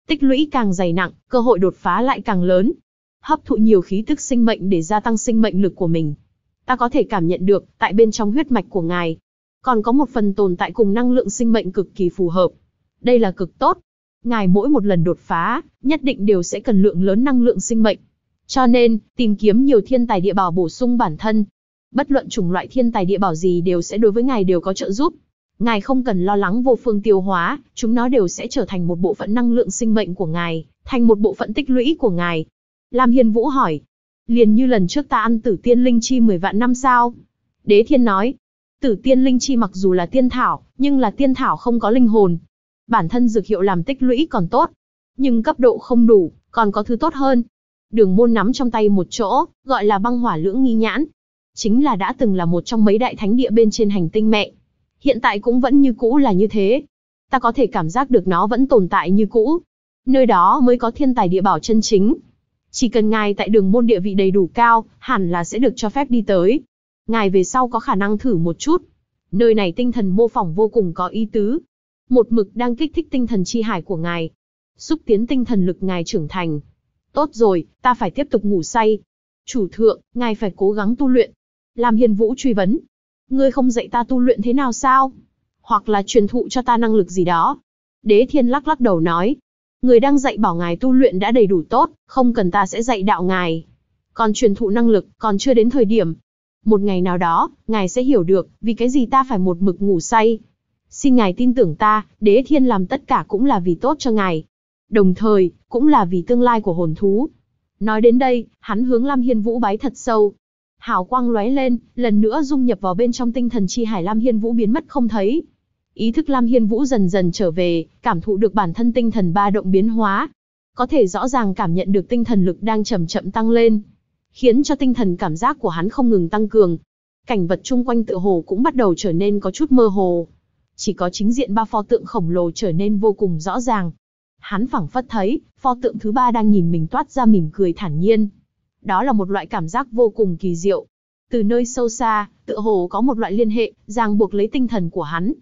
Tích lũy càng dày nặng, cơ hội đột phá lại càng lớn. Hấp thụ nhiều khí tức sinh mệnh để gia tăng sinh mệnh lực của mình. Ta có thể cảm nhận được, tại bên trong huyết mạch của ngài, còn có một phần tồn tại cùng năng lượng sinh mệnh cực kỳ phù hợp. Đây là cực tốt. Ngài mỗi một lần đột phá, nhất định đều sẽ cần lượng lớn năng lượng sinh mệnh. Cho nên, tìm kiếm nhiều thiên tài địa bảo bổ sung bản thân. Bất luận chủng loại thiên tài địa bảo gì đều sẽ đối với ngài đều có trợ giúp. Ngài không cần lo lắng vô phương tiêu hóa, chúng nó đều sẽ trở thành một bộ phận năng lượng sinh mệnh của ngài, thành một bộ phận tích lũy của ngài. Lam Hiên Vũ hỏi. Liền như lần trước ta ăn tử tiên linh chi 10 vạn năm sao? Đế Thiên nói. Tử tiên linh chi mặc dù là tiên thảo, nhưng là tiên thảo không có linh hồn. Bản thân dược hiệu làm tích lũy còn tốt, nhưng cấp độ không đủ, còn có thứ tốt hơn. Đường Môn nắm trong tay một chỗ, gọi là băng hỏa lưỡng nghi nhãn. Chính là đã từng là một trong mấy đại thánh địa bên trên hành tinh mẹ. Hiện tại cũng vẫn như cũ là như thế. Ta có thể cảm giác được nó vẫn tồn tại như cũ. Nơi đó mới có thiên tài địa bảo chân chính. Chỉ cần ngài tại Đường Môn địa vị đầy đủ cao, hẳn là sẽ được cho phép đi tới. Ngài về sau có khả năng thử một chút. Nơi này tinh thần mô phỏng vô cùng có ý tứ. Một mực đang kích thích tinh thần chi hải của ngài. Xúc tiến tinh thần lực ngài trưởng thành. Tốt rồi, ta phải tiếp tục ngủ say. Chủ thượng, ngài phải cố gắng tu luyện. Lam Hiên Vũ truy vấn. Ngươi không dạy ta tu luyện thế nào sao? Hoặc là truyền thụ cho ta năng lực gì đó? Đế Thiên lắc lắc đầu nói. Người đang dạy bảo ngài tu luyện đã đầy đủ tốt, không cần ta sẽ dạy đạo ngài. Còn truyền thụ năng lực, còn chưa đến thời điểm. Một ngày nào đó, ngài sẽ hiểu được, vì cái gì ta phải một mực ngủ say. Xin ngài tin tưởng ta, Đế Thiên làm tất cả cũng là vì tốt cho ngài. Đồng thời, cũng là vì tương lai của hồn thú. Nói đến đây, hắn hướng Lam Hiên Vũ bái thật sâu. Hào quang lóe lên, lần nữa dung nhập vào bên trong tinh thần chi hải Lam Hiên Vũ biến mất không thấy. Ý thức Lam Hiên Vũ dần dần trở về, cảm thụ được bản thân tinh thần ba động biến hóa. Có thể rõ ràng cảm nhận được tinh thần lực đang chậm chậm tăng lên. Khiến cho tinh thần cảm giác của hắn không ngừng tăng cường. Cảnh vật chung quanh tựa hồ cũng bắt đầu trở nên có chút mơ hồ. Chỉ có chính diện ba pho tượng khổng lồ trở nên vô cùng rõ ràng. Hắn phảng phất thấy, pho tượng thứ ba đang nhìn mình toát ra mỉm cười thản nhiên. Đó là một loại cảm giác vô cùng kỳ diệu. Từ nơi sâu xa, tựa hồ có một loại liên hệ, ràng buộc lấy tinh thần của hắn.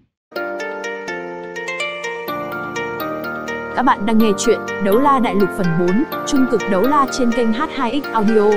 Các bạn đang nghe chuyện Đấu La Đại Lục phần 4, Trung cực đấu la trên kênh H2X Audio.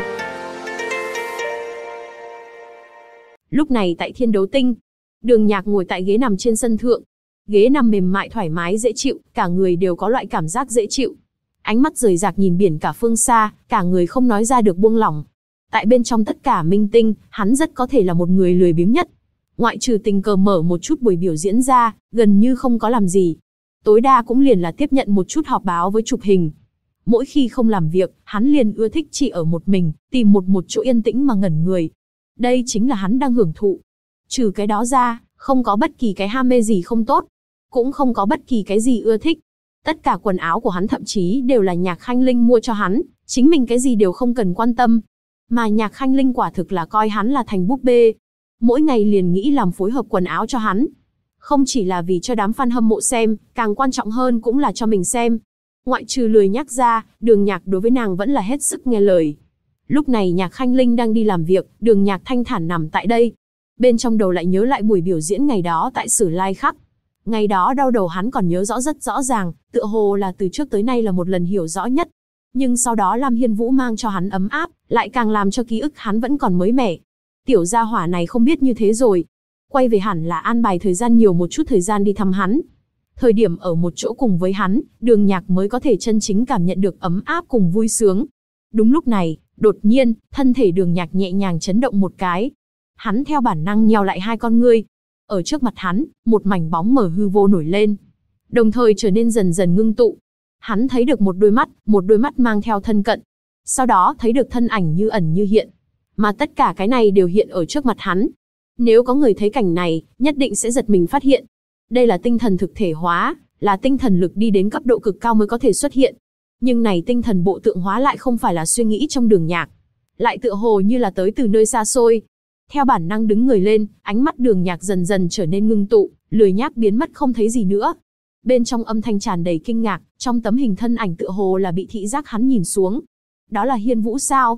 Lúc này tại Thiên Đấu Tinh, Đường Nhạc ngồi tại ghế nằm trên sân thượng. Ghế nằm mềm mại thoải mái dễ chịu, cả người đều có loại cảm giác dễ chịu. Ánh mắt rời rạc nhìn biển cả phương xa, cả người không nói ra được buông lỏng. Tại bên trong tất cả minh tinh, hắn rất có thể là một người lười biếng nhất. Ngoại trừ tình cờ mở một chút buổi biểu diễn ra, gần như không có làm gì. Tối đa cũng liền là tiếp nhận một chút họp báo với chụp hình. Mỗi khi không làm việc, hắn liền ưa thích chỉ ở một mình, tìm một chỗ yên tĩnh mà ngẩn người. Đây chính là hắn đang hưởng thụ. Trừ cái đó ra, không có bất kỳ cái ham mê gì không tốt. Cũng không có bất kỳ cái gì ưa thích. Tất cả quần áo của hắn thậm chí đều là Nhạc Khanh Linh mua cho hắn, chính mình cái gì đều không cần quan tâm. Mà Nhạc Khanh Linh quả thực là coi hắn là thành búp bê. Mỗi ngày liền nghĩ làm phối hợp quần áo cho hắn. Không chỉ là vì cho đám fan hâm mộ xem, càng quan trọng hơn cũng là cho mình xem. Ngoại trừ lười nhắc ra, Đường Nhạc đối với nàng vẫn là hết sức nghe lời. Lúc này Nhạc Khanh Linh đang đi làm việc, Đường Nhạc thanh thản nằm tại đây. Bên trong đầu lại nhớ lại buổi biểu diễn ngày đó tại Sử Lai Khắc. Ngày đó đau đầu hắn còn nhớ rất rõ ràng, tựa hồ là từ trước tới nay là một lần hiểu rõ nhất. Nhưng sau đó Lam Hiên Vũ mang cho hắn ấm áp, lại càng làm cho ký ức hắn vẫn còn mới mẻ. Tiểu gia hỏa này không biết như thế rồi. Quay về hẳn là an bài thời gian nhiều một chút thời gian đi thăm hắn. Thời điểm ở một chỗ cùng với hắn, Đường Nhạc mới có thể chân chính cảm nhận được ấm áp cùng vui sướng. Đúng lúc này, đột nhiên, thân thể Đường Nhạc nhẹ nhàng chấn động một cái. Hắn theo bản năng nheo lại hai con ngươi. Ở trước mặt hắn, một mảnh bóng mờ hư vô nổi lên. Đồng thời trở nên dần dần ngưng tụ. Hắn thấy được một đôi mắt mang theo thân cận. Sau đó thấy được thân ảnh như ẩn như hiện. Mà tất cả cái này đều hiện ở trước mặt hắn. Nếu có người thấy cảnh này, nhất định sẽ giật mình phát hiện. Đây là tinh thần thực thể hóa, là tinh thần lực đi đến cấp độ cực cao mới có thể xuất hiện. Nhưng này tinh thần bộ tượng hóa lại không phải là suy nghĩ trong Đường Nhạc. Lại tựa hồ như là tới từ nơi xa xôi. Theo bản năng đứng người lên, ánh mắt Đường Nhạc dần dần trở nên ngưng tụ, lười nhác biến mất không thấy gì nữa. Bên trong âm thanh tràn đầy kinh ngạc, trong tấm hình thân ảnh tựa hồ là bị thị giác hắn nhìn xuống. Đó là Hiên Vũ sao?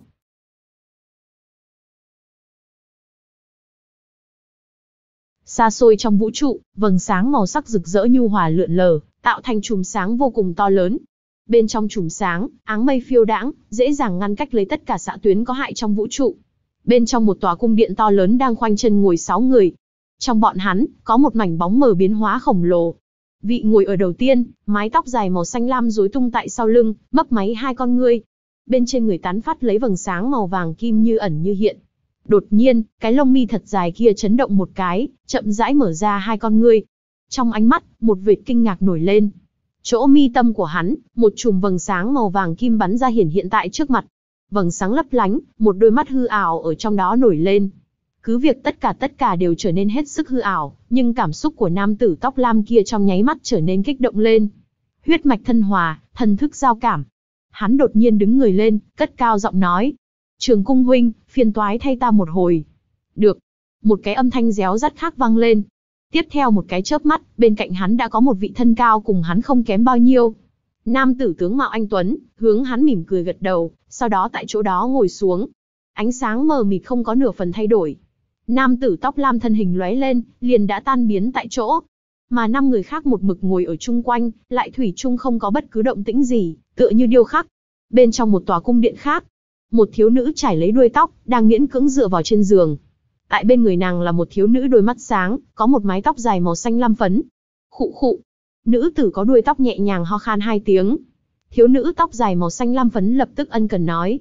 Xa xôi trong vũ trụ, vầng sáng màu sắc rực rỡ nhu hòa lượn lờ, tạo thành chùm sáng vô cùng to lớn. Bên trong chùm sáng, áng mây phiêu đãng, dễ dàng ngăn cách lấy tất cả xạ tuyến có hại trong vũ trụ. Bên trong một tòa cung điện to lớn đang khoanh chân ngồi 6 người. Trong bọn hắn, có một mảnh bóng mờ biến hóa khổng lồ. Vị ngồi ở đầu tiên, mái tóc dài màu xanh lam rối tung tại sau lưng, mấp máy hai con ngươi. Bên trên người tán phát lấy vầng sáng màu vàng kim như ẩn như hiện. Đột nhiên, cái lông mi thật dài kia chấn động một cái, chậm rãi mở ra hai con ngươi. Trong ánh mắt, một vệt kinh ngạc nổi lên. Chỗ mi tâm của hắn, một chùm vầng sáng màu vàng kim bắn ra hiện tại trước mặt. Vầng sáng lấp lánh, một đôi mắt hư ảo ở trong đó nổi lên. Cứ việc tất cả đều trở nên hết sức hư ảo, nhưng cảm xúc của nam tử tóc lam kia trong nháy mắt trở nên kích động lên. Huyết mạch thân hòa, thần thức giao cảm. Hắn đột nhiên đứng người lên, cất cao giọng nói. Trường Cung huynh, phiền toái thay ta một hồi. Được. Một cái âm thanh réo rắt khác vang lên. Tiếp theo một cái chớp mắt, bên cạnh hắn đã có một vị thân cao cùng hắn không kém bao nhiêu. Nam tử tướng mạo anh tuấn, hướng hắn mỉm cười gật đầu, sau đó tại chỗ đó ngồi xuống. Ánh sáng mờ mịt không có nửa phần thay đổi. Nam tử tóc lam thân hình lóe lên, liền đã tan biến tại chỗ. Mà 5 người khác một mực ngồi ở chung quanh, lại thủy chung không có bất cứ động tĩnh gì, tựa như điêu khắc. Bên trong một tòa cung điện khác, một thiếu nữ trải lấy đuôi tóc, đang miễn cưỡng dựa vào trên giường. Tại bên người nàng là một thiếu nữ đôi mắt sáng, có một mái tóc dài màu xanh lam phấn. Khụ khụ. Nữ tử có đuôi tóc nhẹ nhàng ho khan 2 tiếng. Thiếu nữ tóc dài màu xanh lam phấn lập tức ân cần nói.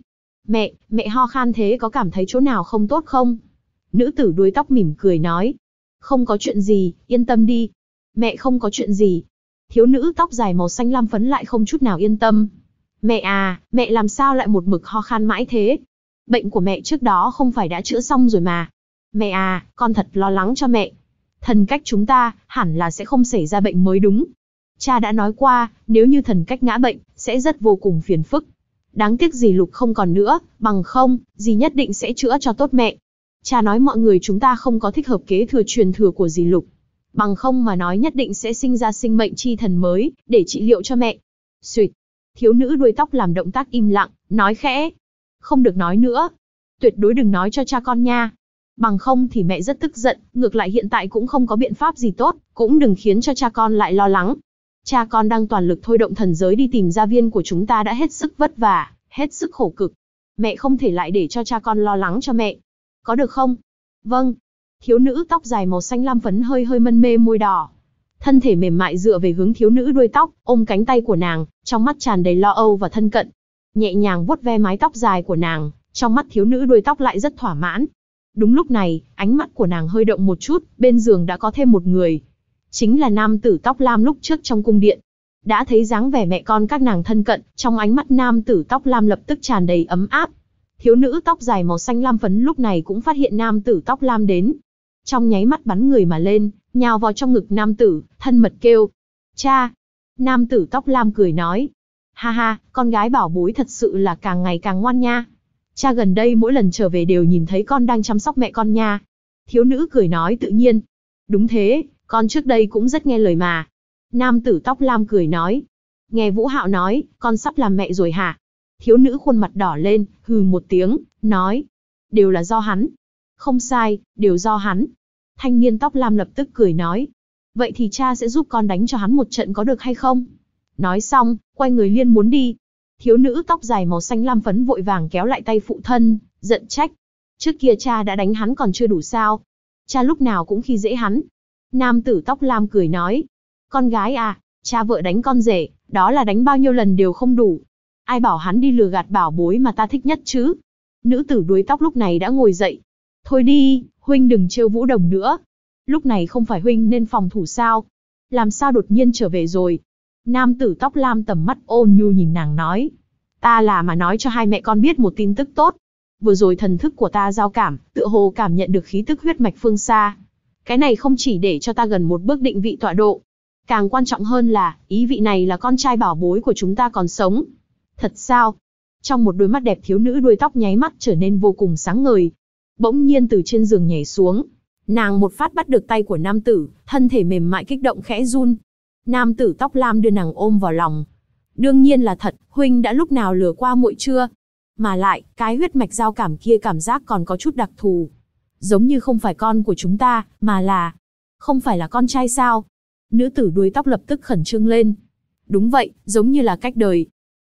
Mẹ ho khan thế có cảm thấy chỗ nào không tốt không? Nữ tử đuôi tóc mỉm cười nói. Không có chuyện gì, yên tâm đi. Mẹ không có chuyện gì. Thiếu nữ tóc dài màu xanh lam phấn lại không chút nào yên tâm. Mẹ à, mẹ làm sao lại một mực ho khan mãi thế? Bệnh của mẹ trước đó không phải đã chữa xong rồi mà. Mẹ à, con thật lo lắng cho mẹ. Thần cách chúng ta, hẳn là sẽ không xảy ra bệnh mới đúng. Cha đã nói qua, nếu như thần cách ngã bệnh, sẽ rất vô cùng phiền phức. Đáng tiếc dì Lục không còn nữa, bằng không, dì nhất định sẽ chữa cho tốt mẹ. Cha nói mọi người chúng ta không có thích hợp kế thừa truyền thừa của dì Lục. Bằng không mà nói nhất định sẽ sinh ra sinh mệnh chi thần mới, để trị liệu cho mẹ. Xuyệt. Thiếu nữ đuôi tóc làm động tác im lặng, nói khẽ. Không được nói nữa. Tuyệt đối đừng nói cho cha con nha. Bằng không thì mẹ rất tức giận, ngược lại hiện tại cũng không có biện pháp gì tốt, cũng đừng khiến cho cha con lại lo lắng. Cha con đang toàn lực thôi động thần giới đi tìm gia viên của chúng ta đã hết sức vất vả, hết sức khổ cực. Mẹ không thể lại để cho cha con lo lắng cho mẹ. Có được không? Vâng. Thiếu nữ tóc dài màu xanh lam phấn hơi mân mê môi đỏ. Thân thể mềm mại dựa về hướng thiếu nữ đuôi tóc, ôm cánh tay của nàng, trong mắt tràn đầy lo âu và thân cận. Nhẹ nhàng vuốt ve mái tóc dài của nàng, trong mắt thiếu nữ đuôi tóc lại rất thỏa mãn. Đúng lúc này, ánh mắt của nàng hơi động một chút, bên giường đã có thêm một người. Chính là nam tử tóc lam lúc trước trong cung điện. Đã thấy dáng vẻ mẹ con các nàng thân cận, trong ánh mắt nam tử tóc lam lập tức tràn đầy ấm áp. Thiếu nữ tóc dài màu xanh lam phấn lúc này cũng phát hiện nam tử tóc lam đến. Trong nháy mắt bắn người mà lên, nhào vào trong ngực nam tử, thân mật kêu. Cha! Nam tử tóc lam cười nói. Ha ha, con gái bảo bối thật sự là càng ngày càng ngoan nha. Cha gần đây mỗi lần trở về đều nhìn thấy con đang chăm sóc mẹ con nha. Thiếu nữ cười nói tự nhiên. Đúng thế, con trước đây cũng rất nghe lời mà. Nam tử tóc lam cười nói. Nghe Vũ Hạo nói, con sắp làm mẹ rồi hả? Thiếu nữ khuôn mặt đỏ lên, hừ một tiếng, nói. Đều là do hắn. Không sai, đều do hắn. Thanh niên tóc lam lập tức cười nói. Vậy thì cha sẽ giúp con đánh cho hắn một trận có được hay không? Nói xong, quay người liên muốn đi. Thiếu nữ tóc dài màu xanh lam phấn vội vàng kéo lại tay phụ thân, giận trách. Trước kia cha đã đánh hắn còn chưa đủ sao? Cha lúc nào cũng khi dễ hắn. Nam tử tóc lam cười nói. Con gái à, cha vợ đánh con rể, đó là đánh bao nhiêu lần đều không đủ. Ai bảo hắn đi lừa gạt bảo bối mà ta thích nhất chứ? Nữ tử đuôi tóc lúc này đã ngồi dậy. Thôi đi, huynh đừng trêu Vũ Đồng nữa. Lúc này không phải huynh nên phòng thủ sao? Làm sao đột nhiên trở về rồi? Nam tử tóc lam tầm mắt ôn nhu nhìn nàng nói. Ta là mà nói cho hai mẹ con biết một tin tức tốt. Vừa rồi thần thức của ta giao cảm, tựa hồ cảm nhận được khí tức huyết mạch phương xa. Cái này không chỉ để cho ta gần một bước định vị tọa độ. Càng quan trọng hơn là, ý vị này là con trai bảo bối của chúng ta còn sống. Thật sao? Trong một đôi mắt đẹp thiếu nữ đuôi tóc nháy mắt trở nên vô cùng sáng ngời. Bỗng nhiên từ trên giường nhảy xuống. Nàng một phát bắt được tay của nam tử, thân thể mềm mại kích động khẽ run. Nam tử tóc lam đưa nàng ôm vào lòng. Đương nhiên là thật, huynh đã lúc nào lừa qua muội chưa? Mà lại, cái huyết mạch giao cảm kia cảm giác còn có chút đặc thù. Giống như không phải con của chúng ta, mà là... Không phải là con trai sao? Nữ tử đuôi tóc lập tức khẩn trương lên. Đúng vậy, giống như là cách đời,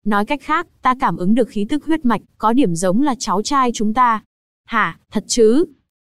Nói cách khác, ta cảm ứng được khí tức huyết mạch, có điểm giống là cháu trai chúng ta. Hả, thật chứ?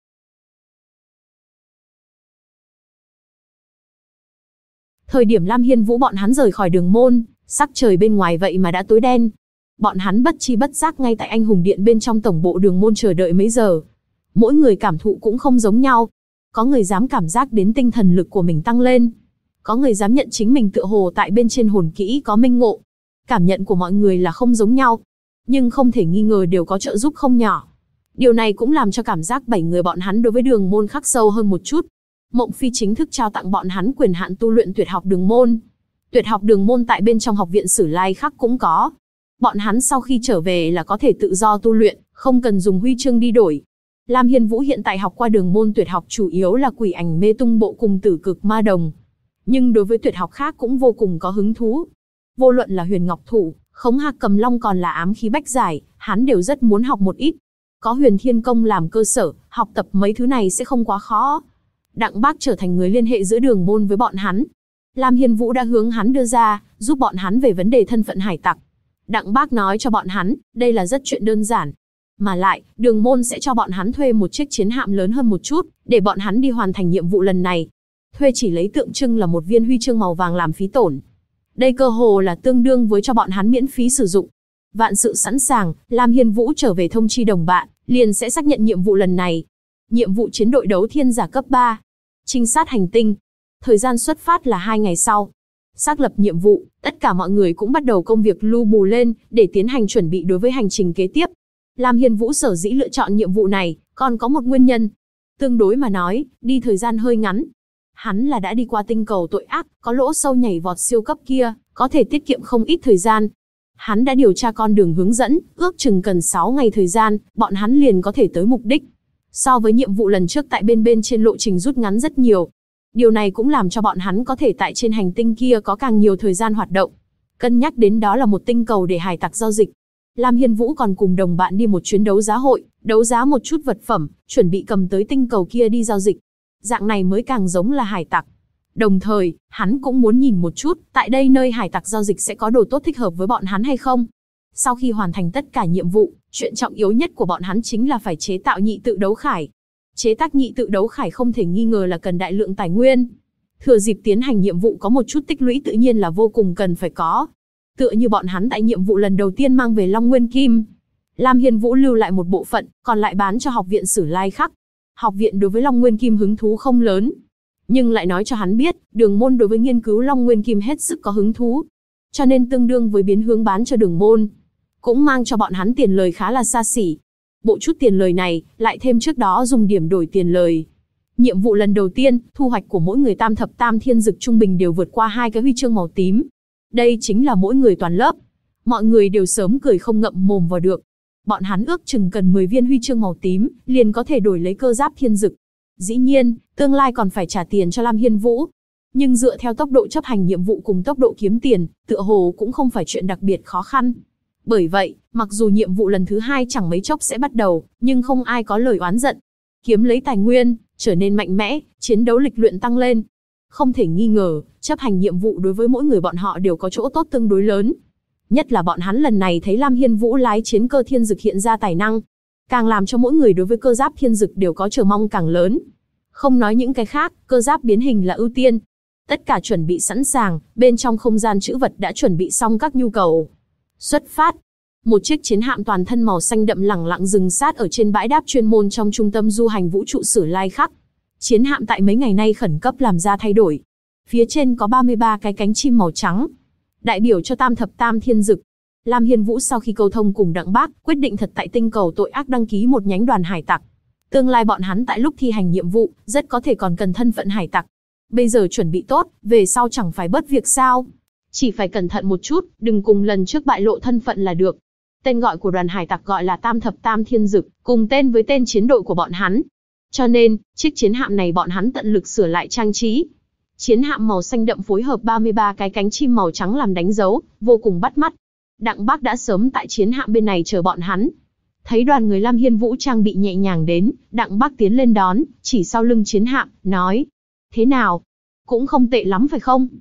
Thời điểm Lam Hiên Vũ bọn hắn rời khỏi đường môn, sắc trời bên ngoài vậy mà đã tối đen. Bọn hắn bất chi bất giác ngay tại anh hùng điện bên trong tổng bộ đường môn chờ đợi mấy giờ. Mỗi người cảm thụ cũng không giống nhau. Có người dám cảm giác đến tinh thần lực của mình tăng lên. Có người dám nhận chính mình tựa hồ tại bên trên hồn kỹ có minh ngộ. Cảm nhận của mọi người là không giống nhau. Nhưng không thể nghi ngờ đều có trợ giúp không nhỏ. Điều này cũng làm cho cảm giác 7 người bọn hắn đối với đường môn khắc sâu hơn một chút. Mộng Phi chính thức trao tặng bọn hắn quyền hạn tu luyện tuyệt học đường môn. Tuyệt học đường môn tại bên trong học viện Sử Lai Khắc cũng có. Bọn hắn sau khi trở về là có thể tự do tu luyện, không cần dùng huy chương đi đổi. Lam Hiên Vũ hiện tại học qua đường môn tuyệt học chủ yếu là Quỷ Ảnh Mê Tung Bộ cùng Tử Cực Ma Đồng. Nhưng đối với tuyệt học khác cũng vô cùng có hứng thú. Vô luận là Huyền Ngọc Thủ, Khống Hạc Cầm Long còn là Ám Khí Bách Giải, hắn đều rất muốn học một ít. Có Huyền Thiên Công làm cơ sở, học tập mấy thứ này sẽ không quá khó. Đặng Bác trở thành người liên hệ giữa đường môn với bọn hắn. Lam Hiên Vũ đã hướng hắn đưa ra, giúp bọn hắn về vấn đề thân phận hải tặc. Đặng Bác nói cho bọn hắn, đây là rất chuyện đơn giản. Mà lại, đường môn sẽ cho bọn hắn thuê một chiếc chiến hạm lớn hơn một chút, để bọn hắn đi hoàn thành nhiệm vụ lần này. Thuê chỉ lấy tượng trưng là một viên huy chương màu vàng làm phí tổn. Đây cơ hồ là tương đương với cho bọn hắn miễn phí sử dụng. Vạn sự sẵn sàng, Lam Hiên Vũ trở về thông chi đồng bạn, liền sẽ xác nhận nhiệm vụ lần này. Nhiệm vụ chiến đội đấu thiên giả cấp 3. Trinh sát hành tinh. Thời gian xuất phát là 2 ngày sau. Xác lập nhiệm vụ, tất cả mọi người cũng bắt đầu công việc lưu bù lên, để tiến hành chuẩn bị đối với hành trình kế tiếp. Lam Hiên Vũ sở dĩ lựa chọn nhiệm vụ này, còn có một nguyên nhân. Tương đối mà nói, đi thời gian hơi ngắn. Hắn là đã đi qua tinh cầu tội ác, có lỗ sâu nhảy vọt siêu cấp kia, có thể tiết kiệm không ít thời gian. Hắn đã điều tra con đường hướng dẫn, ước chừng cần 6 ngày thời gian, bọn hắn liền có thể tới mục đích. So với nhiệm vụ lần trước tại bên trên lộ trình rút ngắn rất nhiều. Điều này cũng làm cho bọn hắn có thể tại trên hành tinh kia có càng nhiều thời gian hoạt động. Cân nhắc đến đó là một tinh cầu để hải tặc giao dịch. Lam Hiên Vũ còn cùng đồng bạn đi một chuyến đấu giá hội, đấu giá một chút vật phẩm, chuẩn bị cầm tới tinh cầu kia đi giao dịch. Dạng này mới càng giống là hải tặc. Đồng thời, hắn cũng muốn nhìn một chút, tại đây nơi hải tặc giao dịch sẽ có đồ tốt thích hợp với bọn hắn hay không. Sau khi hoàn thành tất cả nhiệm vụ, chuyện trọng yếu nhất của bọn hắn chính là phải chế tạo nhị tự đấu khải. Chế tác nhị tự đấu khải không thể nghi ngờ là cần đại lượng tài nguyên. Thừa dịp tiến hành nhiệm vụ có một chút tích lũy tự nhiên là vô cùng cần phải có. Tựa như bọn hắn tại nhiệm vụ lần đầu tiên mang về Long Nguyên Kim. Lam Hiên Vũ lưu lại một bộ phận, còn lại bán cho học viện Sử Lai Khắc. Học viện đối với Long Nguyên Kim hứng thú không lớn. Nhưng lại nói cho hắn biết, đường môn đối với nghiên cứu Long Nguyên Kim hết sức có hứng thú. Cho nên tương đương với biến hướng bán cho đường môn. Cũng mang cho bọn hắn tiền lời khá là xa xỉ. Bộ chút tiền lời này, lại thêm trước đó dùng điểm đổi tiền lời. Nhiệm vụ lần đầu tiên, thu hoạch của mỗi người tam thập tam thiên dực trung bình đều vượt qua 2 cái huy chương màu tím. Đây chính là mỗi người toàn lớp. Mọi người đều sớm cười không ngậm mồm vào được. Bọn hắn ước chừng cần 10 viên huy chương màu tím, liền có thể đổi lấy cơ giáp thiên dực. Dĩ nhiên, tương lai còn phải trả tiền cho Lam Hiên Vũ. Nhưng dựa theo tốc độ chấp hành nhiệm vụ cùng tốc độ kiếm tiền, tựa hồ cũng không phải chuyện đặc biệt khó khăn. Bởi vậy, mặc dù nhiệm vụ lần thứ 2 chẳng mấy chốc sẽ bắt đầu, nhưng không ai có lời oán giận. Kiếm lấy tài nguyên, trở nên mạnh mẽ, chiến đấu lịch luyện tăng lên. Không thể nghi ngờ, chấp hành nhiệm vụ đối với mỗi người bọn họ đều có chỗ tốt tương đối lớn. Nhất là bọn hắn lần này thấy Lam Hiên Vũ lái chiến cơ thiên dực hiện ra tài năng. Càng làm cho mỗi người đối với cơ giáp thiên dực đều có chờ mong càng lớn. Không nói những cái khác, cơ giáp biến hình là ưu tiên. Tất cả chuẩn bị sẵn sàng, bên trong không gian trữ vật đã chuẩn bị xong các nhu cầu. Xuất phát. Một chiếc chiến hạm toàn thân màu xanh đậm lẳng lặng dừng sát ở trên bãi đáp chuyên môn trong trung tâm du hành vũ trụ Sử Lai Khắc. Chiến hạm tại mấy ngày nay khẩn cấp làm ra thay đổi. Phía trên có 33 cái cánh chim màu trắng, đại biểu cho tam thập tam thiên dực. Lam Hiên Vũ sau khi câu thông cùng Đặng Bác, quyết định thật tại tinh cầu tội ác đăng ký một nhánh đoàn hải tặc. Tương lai bọn hắn tại lúc thi hành nhiệm vụ, rất có thể còn cần thân phận hải tặc. Bây giờ chuẩn bị tốt, về sau chẳng phải bớt việc sao? Chỉ phải cẩn thận một chút, đừng cùng lần trước bại lộ thân phận là được. Tên gọi của đoàn hải tặc gọi là Tam Thập Tam Thiên Dực, cùng tên với tên chiến đội của bọn hắn. Cho nên, chiếc chiến hạm này bọn hắn tận lực sửa lại trang trí. Chiến hạm màu xanh đậm phối hợp 33 cái cánh chim màu trắng làm đánh dấu, vô cùng bắt mắt. Đặng Bác đã sớm tại chiến hạm bên này chờ bọn hắn. Thấy đoàn người Lam Hiên Vũ trang bị nhẹ nhàng đến, Đặng Bác tiến lên đón, chỉ sau lưng chiến hạm, nói: "Thế nào? Cũng không tệ lắm phải không?"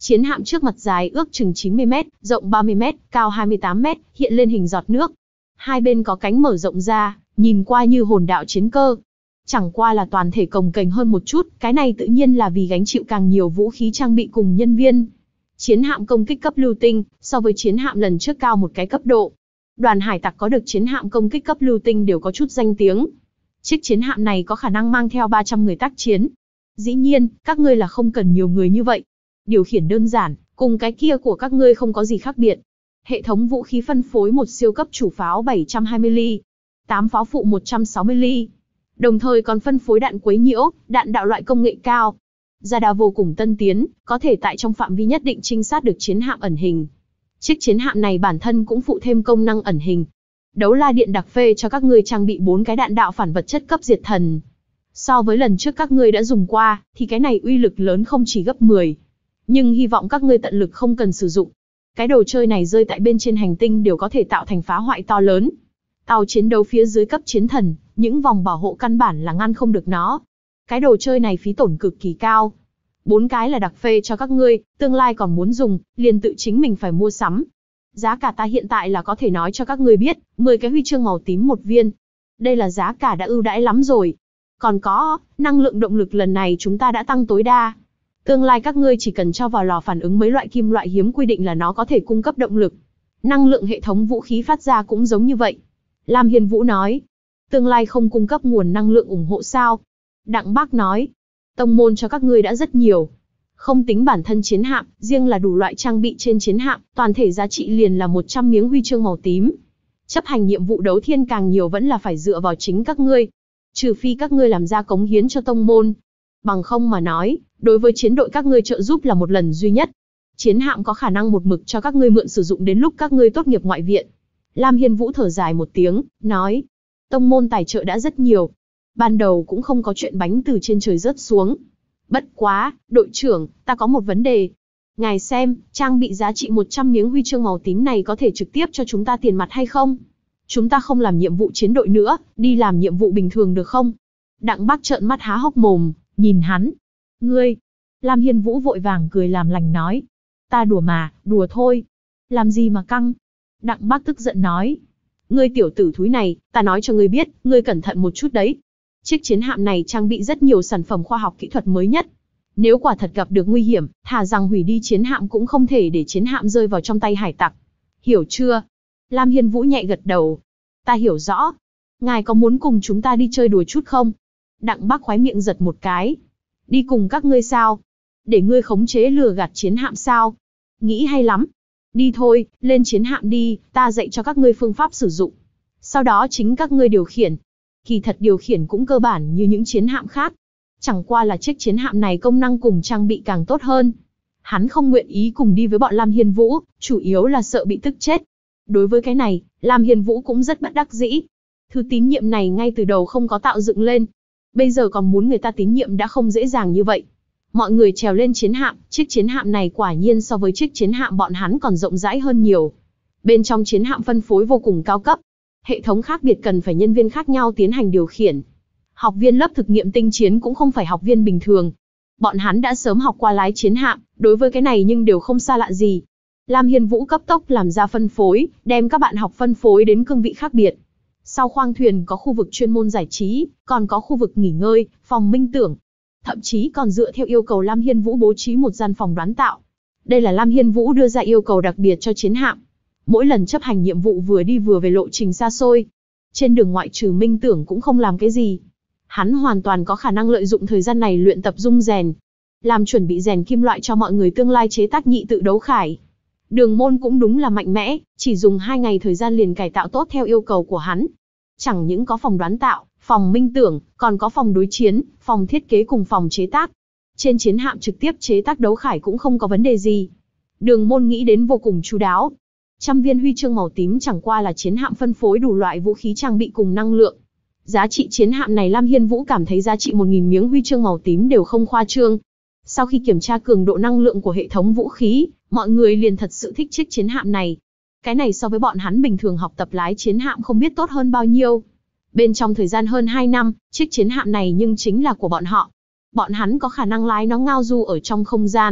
Chiến hạm trước mặt dài ước chừng 90 mét, rộng 30 mét, cao 28 mét, hiện lên hình giọt nước. Hai bên có cánh mở rộng ra, nhìn qua như hồn đạo chiến cơ. Chẳng qua là toàn thể cồng kềnh hơn một chút, cái này tự nhiên là vì gánh chịu càng nhiều vũ khí trang bị cùng nhân viên. Chiến hạm công kích cấp lưu tinh, so với chiến hạm lần trước cao một cái cấp độ. Đoàn hải tặc có được chiến hạm công kích cấp lưu tinh đều có chút danh tiếng. Chiếc chiến hạm này có khả năng mang theo 300 người tác chiến. Dĩ nhiên, các ngươi là không cần nhiều người như vậy. Điều khiển đơn giản, cùng cái kia của các ngươi không có gì khác biệt. Hệ thống vũ khí phân phối một siêu cấp chủ pháo 720 ly, 8 pháo phụ 160 ly. Đồng thời còn phân phối đạn quấy nhiễu, đạn đạo loại công nghệ cao. Radar vô cùng tân tiến, có thể tại trong phạm vi nhất định trinh sát được chiến hạm ẩn hình. Chiếc chiến hạm này bản thân cũng phụ thêm công năng ẩn hình. Đấu la điện đặc phê cho các ngươi trang bị 4 cái đạn đạo phản vật chất cấp diệt thần. So với lần trước các ngươi đã dùng qua, thì cái này uy lực lớn không chỉ gấp 10. Nhưng hy vọng các ngươi tận lực không cần sử dụng. Cái đồ chơi này rơi tại bên trên hành tinh đều có thể tạo thành phá hoại to lớn. Tàu chiến đấu phía dưới cấp chiến thần, những vòng bảo hộ căn bản là ngăn không được nó. Cái đồ chơi này phí tổn cực kỳ cao. 4 cái là đặc phê cho các ngươi, tương lai còn muốn dùng, liền tự chính mình phải mua sắm. Giá cả ta hiện tại là có thể nói cho các ngươi biết, 10 cái huy chương màu tím một viên. Đây là giá cả đã ưu đãi lắm rồi. Còn có, năng lượng động lực lần này chúng ta đã tăng tối đa. Tương lai các ngươi chỉ cần cho vào lò phản ứng mấy loại kim loại hiếm quy định là nó có thể cung cấp động lực. Năng lượng hệ thống vũ khí phát ra cũng giống như vậy. Lam Hiên Vũ nói. Tương lai không cung cấp nguồn năng lượng ủng hộ sao? Đặng Bác nói. Tông môn cho các ngươi đã rất nhiều. Không tính bản thân chiến hạm, riêng là đủ loại trang bị trên chiến hạm, toàn thể giá trị liền là 100 miếng huy chương màu tím. Chấp hành nhiệm vụ đấu thiên càng nhiều vẫn là phải dựa vào chính các ngươi. Trừ phi các ngươi làm ra cống hiến cho tông môn. Bằng không mà nói, đối với chiến đội các ngươi trợ giúp là một lần duy nhất. Chiến hạm có khả năng một mực cho các ngươi mượn sử dụng đến lúc các ngươi tốt nghiệp ngoại viện. Lam Hiên Vũ thở dài một tiếng, nói. Tông môn tài trợ đã rất nhiều. Ban đầu cũng không có chuyện bánh từ trên trời rớt xuống. Bất quá, đội trưởng, ta có một vấn đề. Ngài xem, trang bị giá trị 100 miếng huy chương màu tím này có thể trực tiếp cho chúng ta tiền mặt hay không? Chúng ta không làm nhiệm vụ chiến đội nữa, đi làm nhiệm vụ bình thường được không? Đặng Bác trợn mắt há hốc mồm, nhìn hắn. Ngươi! Lam Hiên Vũ vội vàng cười làm lành nói. Ta đùa mà, đùa thôi. Làm gì mà căng? Đặng Bác tức giận nói. Ngươi tiểu tử thúi này, ta nói cho ngươi biết, ngươi cẩn thận một chút đấy. Chiếc chiến hạm này trang bị rất nhiều sản phẩm khoa học kỹ thuật mới nhất. Nếu quả thật gặp được nguy hiểm, thà rằng hủy đi chiến hạm cũng không thể để chiến hạm rơi vào trong tay hải tặc. Hiểu chưa? Lam Hiên Vũ nhẹ gật đầu. Ta hiểu rõ. Ngài có muốn cùng chúng ta đi chơi đùa chút không? Đặng Bác khóe miệng giật một cái. Đi cùng các ngươi sao? Để ngươi khống chế lừa gạt chiến hạm sao? Nghĩ hay lắm. Đi thôi, lên chiến hạm đi, ta dạy cho các ngươi phương pháp sử dụng. Sau đó chính các ngươi điều khiển. Kỳ thật điều khiển cũng cơ bản như những chiến hạm khác. Chẳng qua là chiếc chiến hạm này công năng cùng trang bị càng tốt hơn. Hắn không nguyện ý cùng đi với bọn Lam Hiên Vũ, chủ yếu là sợ bị tức chết. Đối với cái này, Lam Hiên Vũ cũng rất bất đắc dĩ. Thứ tín nhiệm này ngay từ đầu không có tạo dựng lên. Bây giờ còn muốn người ta tín nhiệm đã không dễ dàng như vậy. Mọi người trèo lên chiến hạm, chiếc chiến hạm này quả nhiên so với chiếc chiến hạm bọn hắn còn rộng rãi hơn nhiều. Bên trong chiến hạm phân phối vô cùng cao cấp. Hệ thống khác biệt cần phải nhân viên khác nhau tiến hành điều khiển. Học viên lớp thực nghiệm tinh chiến cũng không phải học viên bình thường. Bọn hắn đã sớm học qua lái chiến hạm, đối với cái này nhưng đều không xa lạ gì. Lam Hiên Vũ cấp tốc làm ra phân phối, đem các bạn học phân phối đến cương vị khác biệt. Sau khoang thuyền có khu vực chuyên môn giải trí, còn có khu vực nghỉ ngơi, phòng minh tưởng. Thậm chí còn dựa theo yêu cầu Lam Hiên Vũ bố trí một gian phòng đoán tạo. Đây là Lam Hiên Vũ đưa ra yêu cầu đặc biệt cho chiến hạm. Mỗi lần chấp hành nhiệm vụ vừa đi vừa về lộ trình xa xôi. Trên đường ngoại trừ minh tưởng cũng không làm cái gì. Hắn hoàn toàn có khả năng lợi dụng thời gian này luyện tập dung rèn. Làm chuẩn bị rèn kim loại cho mọi người tương lai chế tác nhị tự đấu khải. Đường môn cũng đúng là mạnh mẽ, chỉ dùng 2 ngày thời gian liền cải tạo tốt theo yêu cầu của hắn. Chẳng những có phòng đoán tạo, phòng minh tưởng, còn có phòng đối chiến, phòng thiết kế cùng phòng chế tác. Trên chiến hạm trực tiếp chế tác đấu khải cũng không có vấn đề gì. Đường môn nghĩ đến vô cùng chu đáo. 100 viên huy chương màu tím chẳng qua là chiến hạm phân phối đủ loại vũ khí trang bị cùng năng lượng. Giá trị chiến hạm này Lam Hiên Vũ cảm thấy giá trị 1000 miếng huy chương màu tím đều không khoa trương. Sau khi kiểm tra cường độ năng lượng của hệ thống vũ khí, mọi người liền thật sự thích chiếc chiến hạm này. Cái này so với bọn hắn bình thường học tập lái chiến hạm không biết tốt hơn bao nhiêu. Bên trong thời gian hơn 2 năm, chiếc chiến hạm này nhưng chính là của bọn họ. Bọn hắn có khả năng lái nó ngao du ở trong không gian,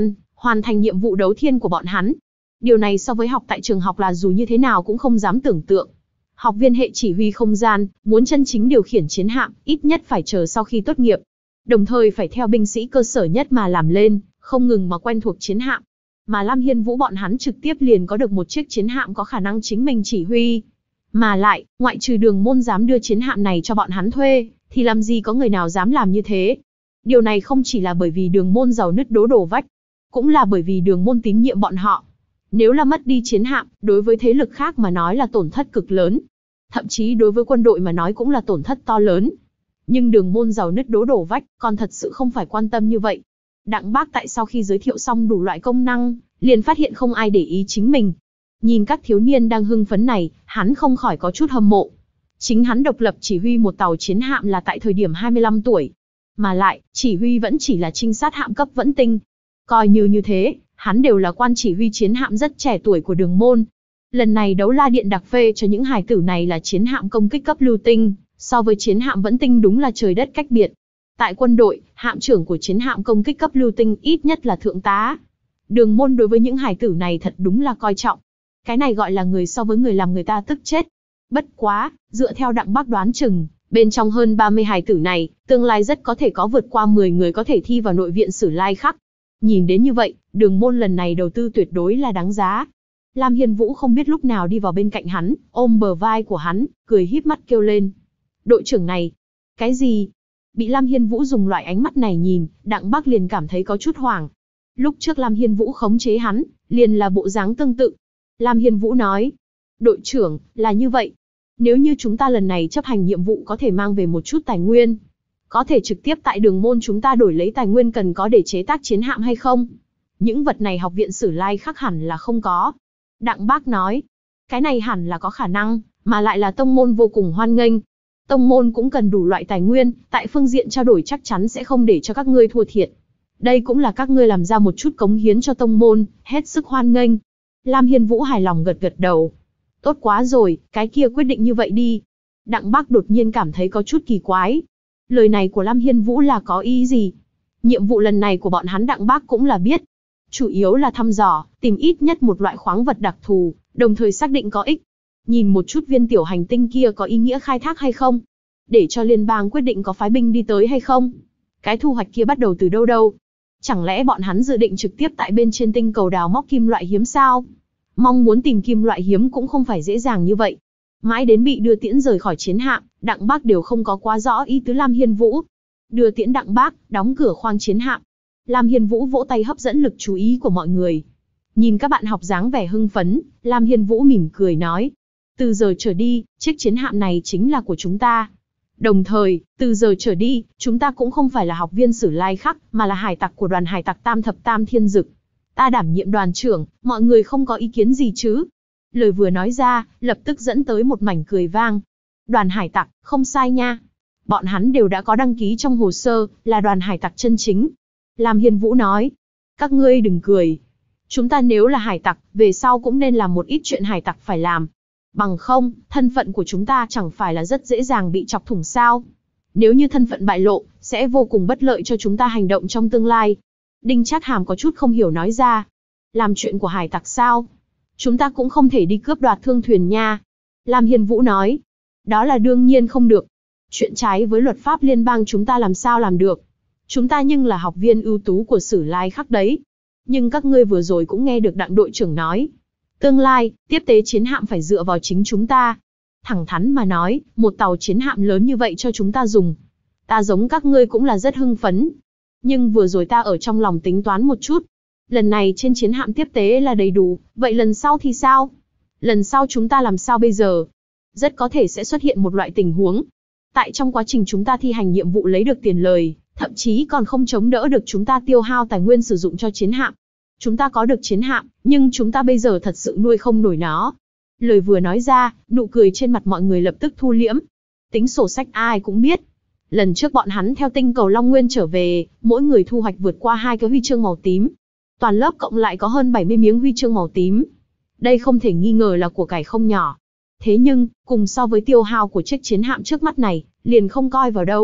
hoàn thành nhiệm vụ đấu thiên của bọn hắn. Điều này so với học tại trường học là dù như thế nào cũng không dám tưởng tượng. Học viên hệ chỉ huy không gian, muốn chân chính điều khiển chiến hạm, ít nhất phải chờ sau khi tốt nghiệp. Đồng thời phải theo binh sĩ cơ sở nhất mà làm lên, không ngừng mà quen thuộc chiến hạm. Mà Lam Hiên Vũ bọn hắn trực tiếp liền có được một chiếc chiến hạm có khả năng chính mình chỉ huy. Mà lại, ngoại trừ Đường Môn dám đưa chiến hạm này cho bọn hắn thuê, thì làm gì có người nào dám làm như thế. Điều này không chỉ là bởi vì Đường Môn giàu nứt đố đổ vách, cũng là bởi vì Đường Môn tín nhiệm bọn họ. Nếu là mất đi chiến hạm, đối với thế lực khác mà nói là tổn thất cực lớn. Thậm chí đối với quân đội mà nói cũng là tổn thất to lớn. Nhưng Đường Môn giàu nứt đố đổ vách, còn thật sự không phải quan tâm như vậy. Đặng Bác tại sau khi giới thiệu xong đủ loại công năng, liền phát hiện không ai để ý chính mình. Nhìn các thiếu niên đang hưng phấn này, hắn không khỏi có chút hâm mộ. Chính hắn độc lập chỉ huy một tàu chiến hạm là tại thời điểm 25 tuổi. Mà lại, chỉ huy vẫn chỉ là trinh sát hạm cấp vẫn tinh. Coi như thế, hắn đều là quan chỉ huy chiến hạm rất trẻ tuổi của Đường Môn. Lần này Đấu La Điện đặc phê cho những hài tử này là chiến hạm công kích cấp lưu tinh, so với chiến hạm vẫn tinh đúng là trời đất cách biệt. Tại quân đội, hạm trưởng của chiến hạm công kích cấp lưu tinh ít nhất là thượng tá. Đường Môn đối với những hài tử này thật đúng là coi trọng. Cái này gọi là người so với người làm người ta tức chết. Bất quá, dựa theo Đặng Bác đoán chừng, bên trong hơn 30 hài tử này, tương lai rất có thể có vượt qua 10 người có thể thi vào nội viện Sử Lai Khắc. Nhìn đến như vậy, Đường Môn lần này đầu tư tuyệt đối là đáng giá. Lam Hiên Vũ không biết lúc nào đi vào bên cạnh hắn, ôm bờ vai của hắn, cười híp mắt kêu lên. Đội trưởng này, cái gì? Bị Lam Hiên Vũ dùng loại ánh mắt này nhìn, Đặng Bác liền cảm thấy có chút hoảng. Lúc trước Lam Hiên Vũ khống chế hắn, liền là bộ dáng tương tự. Lam Hiên Vũ nói, đội trưởng, là như vậy. Nếu như chúng ta lần này chấp hành nhiệm vụ có thể mang về một chút tài nguyên, có thể trực tiếp tại Đường Môn chúng ta đổi lấy tài nguyên cần có để chế tác chiến hạm hay không? Những vật này học viện Sử Lai Khắc hẳn là không có. Đặng Bác nói, cái này hẳn là có khả năng, mà lại là tông môn vô cùng hoan nghênh. Tông môn cũng cần đủ loại tài nguyên, tại phương diện trao đổi chắc chắn sẽ không để cho các ngươi thua thiệt. Đây cũng là các ngươi làm ra một chút cống hiến cho tông môn, hết sức hoan nghênh. Lam Hiên Vũ hài lòng gật gật đầu. Tốt quá rồi, cái kia quyết định như vậy đi. Đặng Bác đột nhiên cảm thấy có chút kỳ quái. Lời này của Lam Hiên Vũ là có ý gì? Nhiệm vụ lần này của bọn hắn Đặng Bác cũng là biết. Chủ yếu là thăm dò, tìm ít nhất một loại khoáng vật đặc thù, đồng thời xác định có ích. Nhìn một chút viên tiểu hành tinh kia có ý nghĩa khai thác hay không? Để cho liên bang quyết định có phái binh đi tới hay không? Cái thu hoạch kia bắt đầu từ đâu? Chẳng lẽ bọn hắn dự định trực tiếp tại bên trên tinh cầu đào móc kim loại hiếm sao? Mong muốn tìm kim loại hiếm cũng không phải dễ dàng như vậy. Mãi đến bị đưa tiễn rời khỏi chiến hạm, Đặng Bác đều không có quá rõ ý tứ Lam Hiên Vũ. Đưa tiễn Đặng Bác, đóng cửa khoang chiến hạm. Lam Hiên Vũ vỗ tay hấp dẫn lực chú ý của mọi người. Nhìn các bạn học dáng vẻ hưng phấn, Lam Hiên Vũ mỉm cười nói. Từ giờ trở đi, chiếc chiến hạm này chính là của chúng ta. Đồng thời, từ giờ trở đi, chúng ta cũng không phải là học viên Sử Lai Khắc, mà là hải tặc của đoàn hải tặc Tam Thập Tam Thiên Dực. Ta đảm nhiệm đoàn trưởng, mọi người không có ý kiến gì chứ? Lời vừa nói ra, lập tức dẫn tới một mảnh cười vang. Đoàn hải tặc, không sai nha. Bọn hắn đều đã có đăng ký trong hồ sơ, là đoàn hải tặc chân chính. Lam Hiên Vũ nói. Các ngươi đừng cười. Chúng ta nếu là hải tặc, về sau cũng nên làm một ít chuyện hải tặc phải làm. Bằng không, thân phận của chúng ta chẳng phải là rất dễ dàng bị chọc thủng sao. Nếu như thân phận bại lộ, sẽ vô cùng bất lợi cho chúng ta hành động trong tương lai. Đinh Trác Hàm có chút không hiểu nói ra. Làm chuyện của hải tặc sao? Chúng ta cũng không thể đi cướp đoạt thương thuyền nha. Lam Hiên Vũ nói. Đó là đương nhiên không được. Chuyện trái với luật pháp liên bang chúng ta làm sao làm được. Chúng ta nhưng là học viên ưu tú của Sử Lai Khắc đấy. Nhưng các ngươi vừa rồi cũng nghe được Đặng đội trưởng nói. Tương lai, tiếp tế chiến hạm phải dựa vào chính chúng ta. Thẳng thắn mà nói, một tàu chiến hạm lớn như vậy cho chúng ta dùng. Ta giống các ngươi cũng là rất hưng phấn. Nhưng vừa rồi ta ở trong lòng tính toán một chút. Lần này trên chiến hạm tiếp tế là đầy đủ, vậy lần sau thì sao? Lần sau chúng ta làm sao bây giờ? Rất có thể sẽ xuất hiện một loại tình huống. Tại trong quá trình chúng ta thi hành nhiệm vụ lấy được tiền lời, thậm chí còn không chống đỡ được chúng ta tiêu hao tài nguyên sử dụng cho chiến hạm. Chúng ta có được chiến hạm, nhưng chúng ta bây giờ thật sự nuôi không nổi nó. Lời vừa nói ra, nụ cười trên mặt mọi người lập tức thu liễm. Tính sổ sách ai cũng biết. Lần trước bọn hắn theo tinh cầu Long Nguyên trở về, mỗi người thu hoạch vượt qua 2 cái huy chương màu tím. Toàn lớp cộng lại có hơn 70 miếng huy chương màu tím. Đây không thể nghi ngờ là của cải không nhỏ. Thế nhưng, cùng so với tiêu hao của chiếc chiến hạm trước mắt này, liền không coi vào đâu.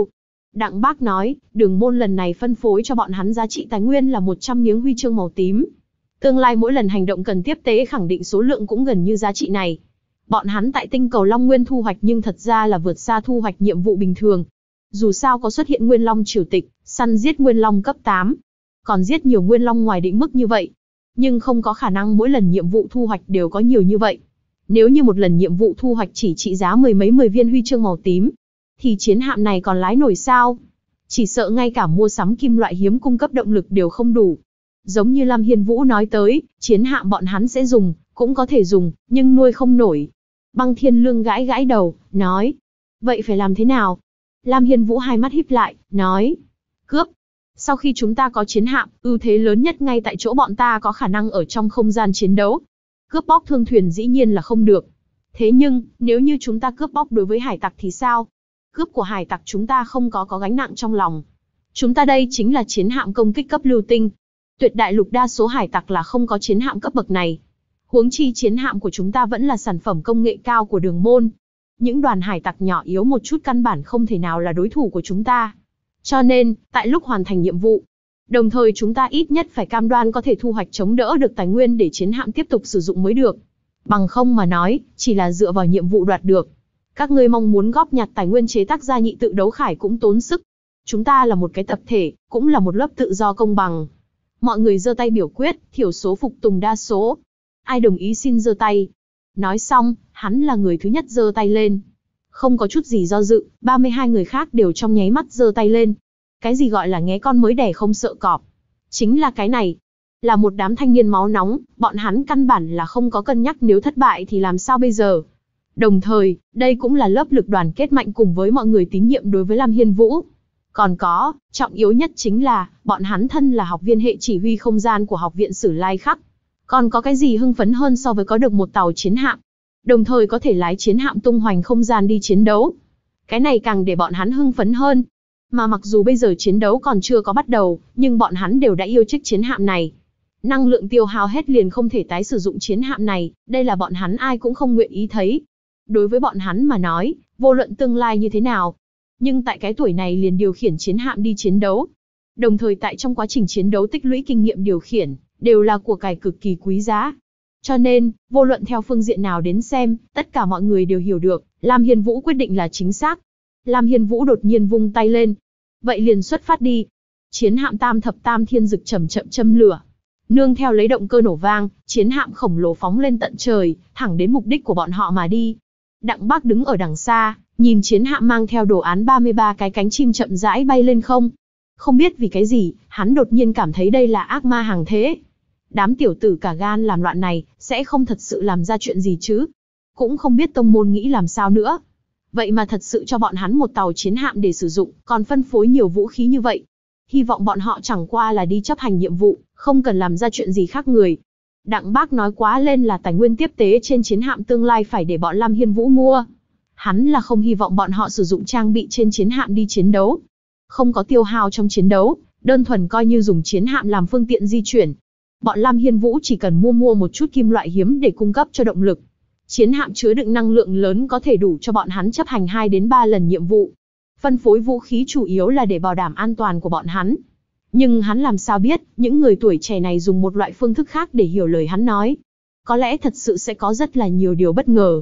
Đặng Bác nói, Đường môn lần này phân phối cho bọn hắn giá trị tài nguyên là 100 miếng huy chương màu tím. Tương lai mỗi lần hành động cần tiếp tế khẳng định số lượng cũng gần như giá trị này. Bọn hắn tại tinh cầu Long Nguyên thu hoạch nhưng thật ra là vượt xa thu hoạch nhiệm vụ bình thường. Dù sao có xuất hiện Nguyên Long triều tịch, săn giết Nguyên Long cấp 8. Còn giết nhiều Nguyên Long ngoài định mức như vậy. Nhưng không có khả năng mỗi lần nhiệm vụ thu hoạch đều có nhiều như vậy. Nếu như một lần nhiệm vụ thu hoạch chỉ trị giá mười viên huy chương màu tím, thì chiến hạm này còn lái nổi sao? Chỉ sợ ngay cả mua sắm kim loại hiếm cung cấp động lực đều không đủ. Giống như Lam Hiên Vũ nói tới, chiến hạm bọn hắn sẽ dùng, cũng có thể dùng, nhưng nuôi không nổi. Băng Thiên Lương gãi gãi đầu, nói. Vậy phải làm thế nào? Lam Hiên Vũ hai mắt híp lại, nói. Cướp. Sau khi chúng ta có chiến hạm, ưu thế lớn nhất ngay tại chỗ bọn ta có khả năng ở trong không gian chiến đấu. Cướp bóc thương thuyền dĩ nhiên là không được. Thế nhưng, nếu như chúng ta cướp bóc đối với hải tặc thì sao? Cướp của hải tặc chúng ta không có gánh nặng trong lòng. Chúng ta đây chính là chiến hạm công kích cấp lưu tinh. Tuyệt đại lục đa số hải tặc là không có chiến hạm cấp bậc này. Huống chi chiến hạm của chúng ta vẫn là sản phẩm công nghệ cao của Đường môn. Những đoàn hải tặc nhỏ yếu một chút căn bản không thể nào là đối thủ của chúng ta. Cho nên, tại lúc hoàn thành nhiệm vụ, đồng thời chúng ta ít nhất phải cam đoan có thể thu hoạch chống đỡ được tài nguyên để chiến hạm tiếp tục sử dụng mới được. Bằng không mà nói, chỉ là dựa vào nhiệm vụ đoạt được. Các ngươi mong muốn góp nhặt tài nguyên chế tác ra nhị tự đấu khải cũng tốn sức. Chúng ta là một cái tập thể, cũng là một lớp tự do công bằng. Mọi người giơ tay biểu quyết, thiểu số phục tùng đa số. Ai đồng ý xin giơ tay. Nói xong, hắn là người thứ nhất giơ tay lên. Không có chút gì do dự, 32 người khác đều trong nháy mắt giơ tay lên. Cái gì gọi là nghé con mới đẻ không sợ cọp? Chính là cái này. Là một đám thanh niên máu nóng, bọn hắn căn bản là không có cân nhắc nếu thất bại thì làm sao bây giờ. Đồng thời, đây cũng là lớp lực đoàn kết mạnh cùng với mọi người tín nhiệm đối với Lam Hiên Vũ. Còn có, trọng yếu nhất chính là, bọn hắn thân là học viên hệ chỉ huy không gian của học viện Sử Lai Khắc. Còn có cái gì hưng phấn hơn so với có được một tàu chiến hạm, đồng thời có thể lái chiến hạm tung hoành không gian đi chiến đấu. Cái này càng để bọn hắn hưng phấn hơn. Mà mặc dù bây giờ chiến đấu còn chưa có bắt đầu, nhưng bọn hắn đều đã yêu chiếc chiến hạm này. Năng lượng tiêu hao hết liền không thể tái sử dụng chiến hạm này, đây là bọn hắn ai cũng không nguyện ý thấy. Đối với bọn hắn mà nói, vô luận tương lai như thế nào, nhưng tại cái tuổi này liền điều khiển chiến hạm đi chiến đấu. Đồng thời tại trong quá trình chiến đấu tích lũy kinh nghiệm điều khiển, đều là của cải cực kỳ quý giá. Cho nên, vô luận theo phương diện nào đến xem, tất cả mọi người đều hiểu được, Lam Hiên Vũ quyết định là chính xác. Lam Hiên Vũ đột nhiên vung tay lên. Vậy liền xuất phát đi. Chiến hạm Tam Thập Tam Thiên Dực chậm chậm châm lửa. Nương theo lấy động cơ nổ vang, chiến hạm khổng lồ phóng lên tận trời, thẳng đến mục đích của bọn họ mà đi. Đặng Bác đứng ở đằng xa, nhìn chiến hạm mang theo đồ án 33 cái cánh chim chậm rãi bay lên không. Không biết vì cái gì, hắn đột nhiên cảm thấy đây là ác ma hàng thế. Đám tiểu tử cả gan làm loạn này, sẽ không thật sự làm ra chuyện gì chứ. Cũng không biết tông môn nghĩ làm sao nữa. Vậy mà thật sự cho bọn hắn một tàu chiến hạm để sử dụng, còn phân phối nhiều vũ khí như vậy. Hy vọng bọn họ chẳng qua là đi chấp hành nhiệm vụ, không cần làm ra chuyện gì khác người. Đặng Bác nói quá lên là tài nguyên tiếp tế trên chiến hạm tương lai phải để bọn Lam Hiên Vũ mua. Hắn là không hy vọng bọn họ sử dụng trang bị trên chiến hạm đi chiến đấu. Không có tiêu hao trong chiến đấu, đơn thuần coi như dùng chiến hạm làm phương tiện di chuyển. Bọn Lam Hiên Vũ chỉ cần mua một chút kim loại hiếm để cung cấp cho động lực. Chiến hạm chứa đựng năng lượng lớn có thể đủ cho bọn hắn chấp hành 2 đến 3 lần nhiệm vụ. Phân phối vũ khí chủ yếu là để bảo đảm an toàn của bọn hắn. Nhưng hắn làm sao biết, những người tuổi trẻ này dùng một loại phương thức khác để hiểu lời hắn nói. Có lẽ thật sự sẽ có rất là nhiều điều bất ngờ.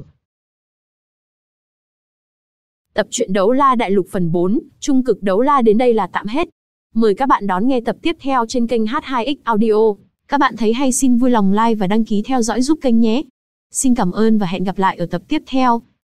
Tập truyện Đấu La Đại Lục phần 4, Trung cực Đấu La đến đây là tạm hết. Mời các bạn đón nghe tập tiếp theo trên kênh H2X Audio. Các bạn thấy hay xin vui lòng like và đăng ký theo dõi giúp kênh nhé. Xin cảm ơn và hẹn gặp lại ở tập tiếp theo.